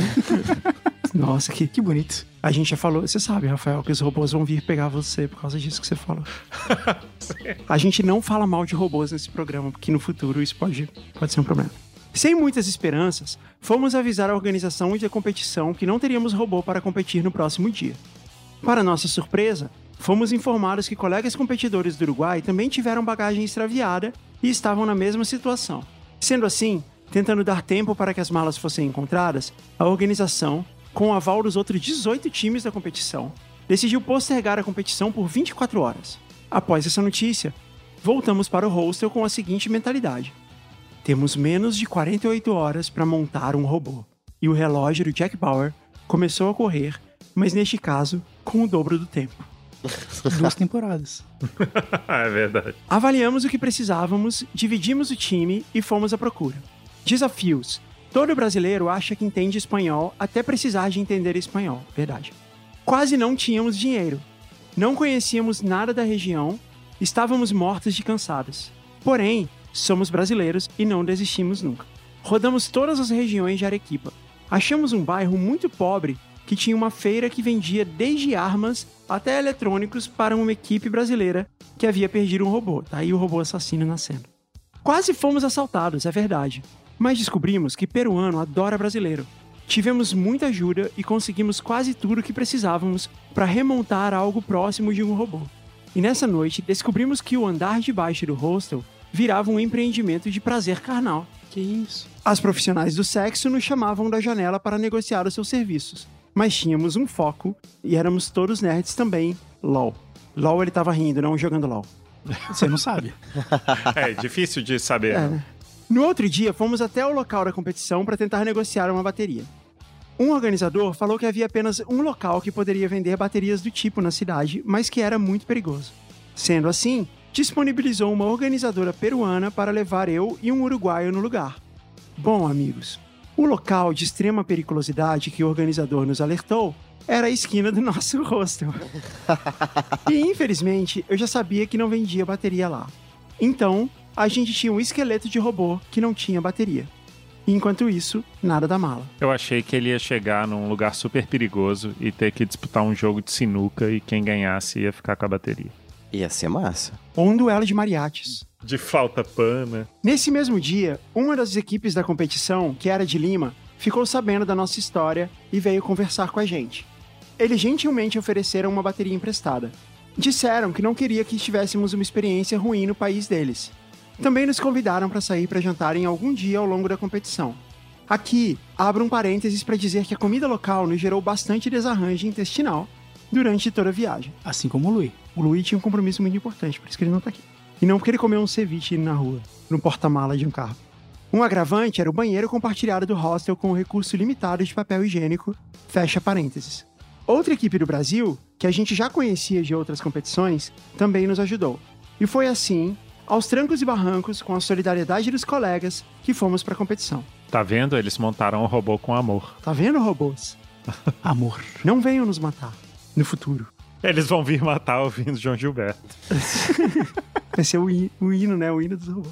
Nossa, Que bonito. A gente já falou, você sabe, Rafael, que os robôs vão vir pegar você por causa disso que você falou. A gente não fala mal de robôs nesse programa, porque no futuro isso pode ser um problema. Sem muitas esperanças, fomos avisar a organização e a competição que não teríamos robô para competir no próximo dia. Para nossa surpresa, fomos informados que colegas competidores do Uruguai também tiveram bagagem extraviada e estavam na mesma situação. Sendo assim, tentando dar tempo para que as malas fossem encontradas, a organização, com o aval dos outros 18 times da competição, decidiu postergar a competição por 24 horas. Após essa notícia, voltamos para o hostel com a seguinte mentalidade: temos menos de 48 horas para montar um robô. E o relógio do Jack Bauer começou a correr, mas neste caso, com o dobro do tempo. 2 temporadas. É verdade. Avaliamos o que precisávamos, dividimos o time e fomos à procura. Desafios. Todo brasileiro acha que entende espanhol até precisar de entender espanhol. Verdade. Quase não tínhamos dinheiro. Não conhecíamos nada da região. Estávamos mortos de cansados. Porém, somos brasileiros e não desistimos nunca. Rodamos todas as regiões de Arequipa. Achamos um bairro muito pobre que tinha uma feira que vendia desde armas até eletrônicos para uma equipe brasileira que havia perdido um robô. Tá aí o robô assassino nascendo. Quase fomos assaltados, é verdade. Mas descobrimos que peruano adora brasileiro. Tivemos muita ajuda e conseguimos quase tudo o que precisávamos para remontar algo próximo de um robô. E nessa noite, descobrimos que o andar de baixo do hostel virava um empreendimento de prazer carnal. Que isso? As profissionais do sexo nos chamavam da janela para negociar os seus serviços. Mas tínhamos um foco e éramos todos nerds também. LOL. LOL ele tava rindo, não jogando LOL. Você não sabe. É difícil de saber. Né? No outro dia, fomos até o local da competição para tentar negociar uma bateria. Um organizador falou que havia apenas um local que poderia vender baterias do tipo na cidade, mas que era muito perigoso. Sendo assim, disponibilizou uma organizadora peruana para levar eu e um uruguaio no lugar. Bom, amigos, o local de extrema periculosidade que o organizador nos alertou era a esquina do nosso hostel. E, infelizmente, eu já sabia que não vendia bateria lá. Então, a gente tinha um esqueleto de robô que não tinha bateria. Enquanto isso, nada da mala. Eu achei que ele ia chegar num lugar super perigoso e ter que disputar um jogo de sinuca e quem ganhasse ia ficar com a bateria. Ia ser massa. Ou um duelo de mariachis. De flauta pana. Nesse mesmo dia, uma das equipes da competição, que era de Lima, ficou sabendo da nossa história e veio conversar com a gente. Eles gentilmente ofereceram uma bateria emprestada. Disseram que não queria que tivéssemos uma experiência ruim no país deles. Também nos convidaram para sair para jantar em algum dia ao longo da competição. Aqui, abro um parênteses para dizer que a comida local nos gerou bastante desarranjo intestinal durante toda a viagem. Assim como o Luí. O Luí tinha um compromisso muito importante, por isso que ele não tá aqui. E não porque ele comeu um ceviche na rua, no porta-mala de um carro. Um agravante era o banheiro compartilhado do hostel com o recurso limitado de papel higiênico, fecha parênteses. Outra equipe do Brasil, que a gente já conhecia de outras competições, também nos ajudou. E foi assim, aos trancos e barrancos, com a solidariedade dos colegas, que fomos pra competição. Tá vendo? Eles montaram um robô com amor. Tá vendo, robôs? Amor. Não venham nos matar no futuro. Eles vão vir matar ouvindo João Gilberto. Vai ser o hino, né? O hino dos robôs.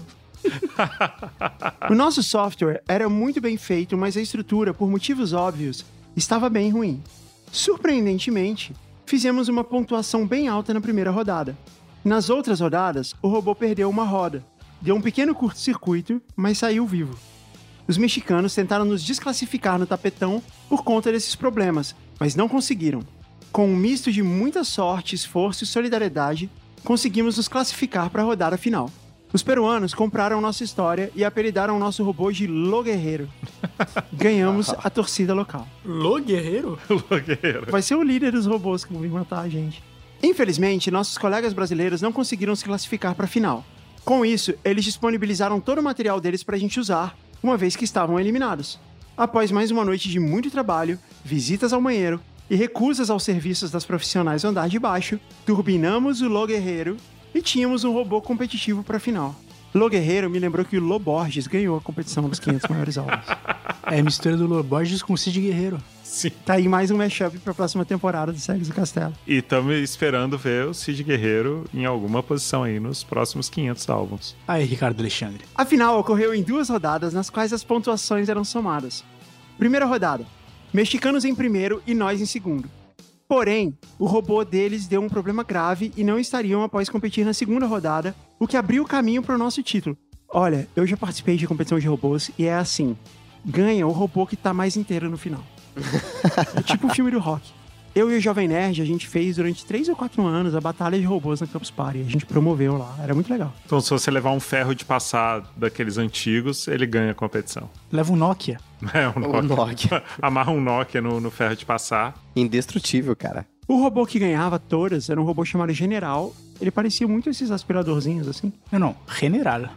O nosso software era muito bem feito, mas a estrutura, por motivos óbvios, estava bem ruim. Surpreendentemente, fizemos uma pontuação bem alta na primeira rodada. Nas outras rodadas, o robô perdeu uma roda. Deu um pequeno curto-circuito, mas saiu vivo. Os mexicanos tentaram nos desclassificar no tapetão por conta desses problemas, mas não conseguiram. Com um misto de muita sorte, esforço e solidariedade, conseguimos nos classificar para a rodada final. Os peruanos compraram nossa história e apelidaram nosso robô de Lo Guerreiro. Ganhamos a torcida local. Lo Guerreiro? Lo Guerreiro. Vai ser o líder dos robôs que vão vir matar a gente. Infelizmente, nossos colegas brasileiros não conseguiram se classificar para a final. Com isso, eles disponibilizaram todo o material deles para a gente usar, uma vez que estavam eliminados. Após mais uma noite de muito trabalho, visitas ao banheiro e recusas aos serviços das profissionais do andar de baixo, turbinamos o Lo Guerreiro e tínhamos um robô competitivo para a final. Lo Guerreiro me lembrou que o Lo Borges ganhou a competição dos 500 maiores álbuns. É a mistura do Lord Borges com o Cid Guerreiro. Sim. Tá aí mais um mashup pra próxima temporada do Segos do Castelo. E estamos esperando ver o Cid Guerreiro em alguma posição aí nos próximos 500 álbuns. Aí, Ricardo Alexandre. A final ocorreu em 2 rodadas, nas quais as pontuações eram somadas. Primeira rodada, mexicanos em primeiro e nós em segundo. Porém, o robô deles deu um problema grave e não estariam após competir na segunda rodada, o que abriu o caminho para o nosso título. Olha, eu já participei de competição de robôs e é assim, ganha o robô que tá mais inteiro no final. É tipo o filme do Rock. Eu e o Jovem Nerd, a gente fez durante 3 ou 4 anos a batalha de robôs na Campus Party. A gente promoveu lá, era muito legal. Então, se você levar um ferro de passar daqueles antigos, ele ganha a competição. Leva um Nokia. É, um O Nokia. Amarra um Nokia no ferro de passar. Indestrutível, cara. O robô que ganhava todas era um robô chamado General. Ele parecia muito esses aspiradorzinhos assim. Não, General.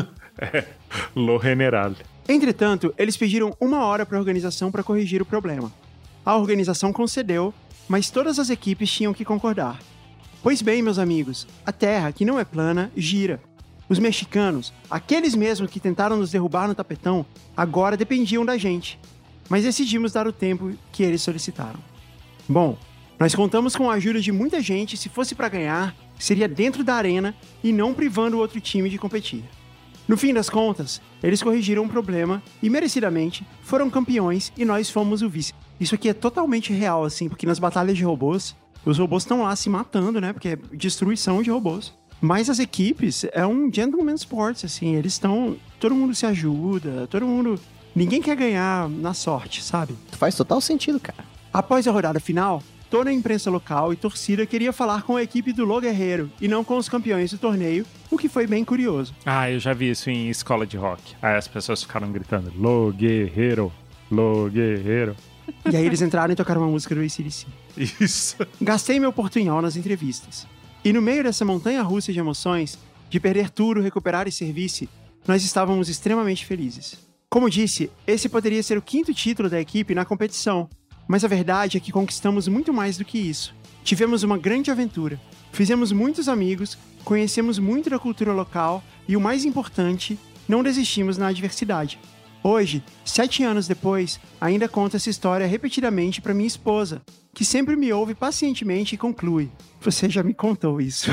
Lo General. Entretanto, eles pediram 1 hora para a organização para corrigir o problema. A organização concedeu, mas todas as equipes tinham que concordar. Pois bem, meus amigos, a Terra, que não é plana, gira. Os mexicanos, aqueles mesmos que tentaram nos derrubar no tapetão, agora dependiam da gente. Mas decidimos dar o tempo que eles solicitaram. Bom, nós contamos com a ajuda de muita gente. Se fosse para ganhar, seria dentro da arena e não privando o outro time de competir. No fim das contas, eles corrigiram o problema e, merecidamente, foram campeões e nós fomos o vice. Isso aqui é totalmente real, assim, porque nas batalhas de robôs, os robôs estão lá se matando, né? Porque é destruição de robôs. Mas as equipes é um gentleman sports, assim, eles estão... Todo mundo se ajuda, todo mundo... Ninguém quer ganhar na sorte, sabe? Faz total sentido, cara. Após a rodada final, toda a imprensa local e torcida queria falar com a equipe do Lo Guerreiro e não com os campeões do torneio, o que foi bem curioso. Ah, eu já vi isso em escola de rock. Aí as pessoas ficaram gritando, Lo Guerreiro, Lo Guerreiro. E aí eles entraram e tocaram uma música do AC/DC. Isso. Gastei meu portunhol nas entrevistas. E no meio dessa montanha-russa de emoções, de perder tudo, recuperar e servir-se, nós estávamos extremamente felizes. Como disse, esse poderia ser o 5º título da equipe na competição, mas a verdade é que conquistamos muito mais do que isso. Tivemos uma grande aventura, fizemos muitos amigos, conhecemos muito da cultura local e, o mais importante, não desistimos na adversidade. Hoje, 7 anos depois, ainda conto essa história repetidamente para minha esposa, que sempre me ouve pacientemente e conclui: você já me contou isso.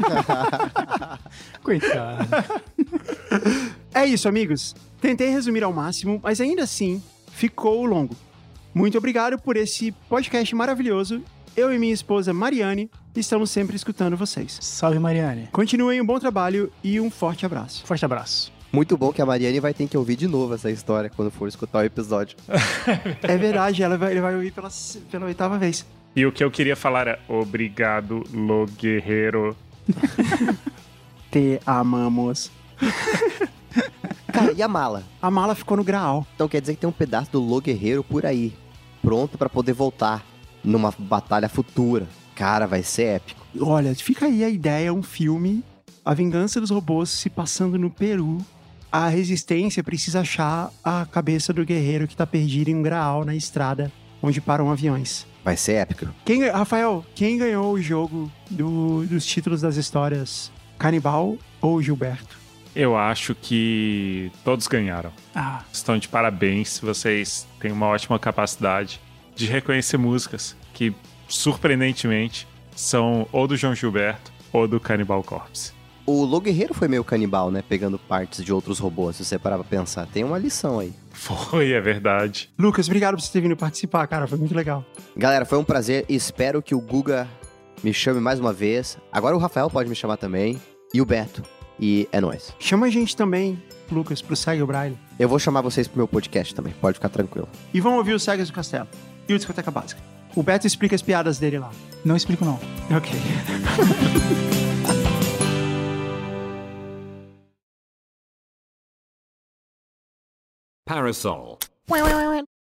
Coitado. É isso, amigos. Tentei resumir ao máximo, mas ainda assim, ficou longo. Muito obrigado por esse podcast maravilhoso. Eu e minha esposa Mariane estamos sempre escutando vocês. Salve, Mariane. Continuem um bom trabalho e um forte abraço. Forte abraço. Muito bom que a Mariane vai ter que ouvir de novo essa história quando for escutar o episódio. É verdade, ele vai ouvir pela 8ª vez. E o que eu queria falar é obrigado, Lo Guerreiro. Te amamos. Cara, e a mala? A mala ficou no Graal. Então quer dizer que tem um pedaço do Lo Guerreiro por aí, pronto pra poder voltar numa batalha futura. Cara, vai ser épico. Olha, fica aí a ideia, um filme, a vingança dos robôs se passando no Peru. A resistência precisa achar a cabeça do guerreiro que tá perdido em um Graal na estrada onde param aviões. Vai ser épico. Rafael, quem ganhou o jogo dos títulos das histórias? Canibal ou Gilberto? Eu acho que todos ganharam. Ah, Estão de parabéns, vocês têm uma ótima capacidade de reconhecer músicas que, surpreendentemente, são ou do João Gilberto ou do Cannibal Corpse. O Lo Guerreiro foi meio canibal, né? Pegando partes de outros robôs, se você parar pra pensar. Tem uma lição aí. Foi, é verdade. Lucas, obrigado por você ter vindo participar, cara. Foi muito legal. Galera, foi um prazer. Espero que o Guga me chame mais uma vez. Agora o Rafael pode me chamar também. E o Beto. E é nóis. Chama a gente também, Lucas, pro Segue o Braille. Eu vou chamar vocês pro meu podcast também. Pode ficar tranquilo. E vão ouvir o Segas do Castelo e o Discoteca Básica. O Beto explica as piadas dele lá. não explico não. Ok. Parasol.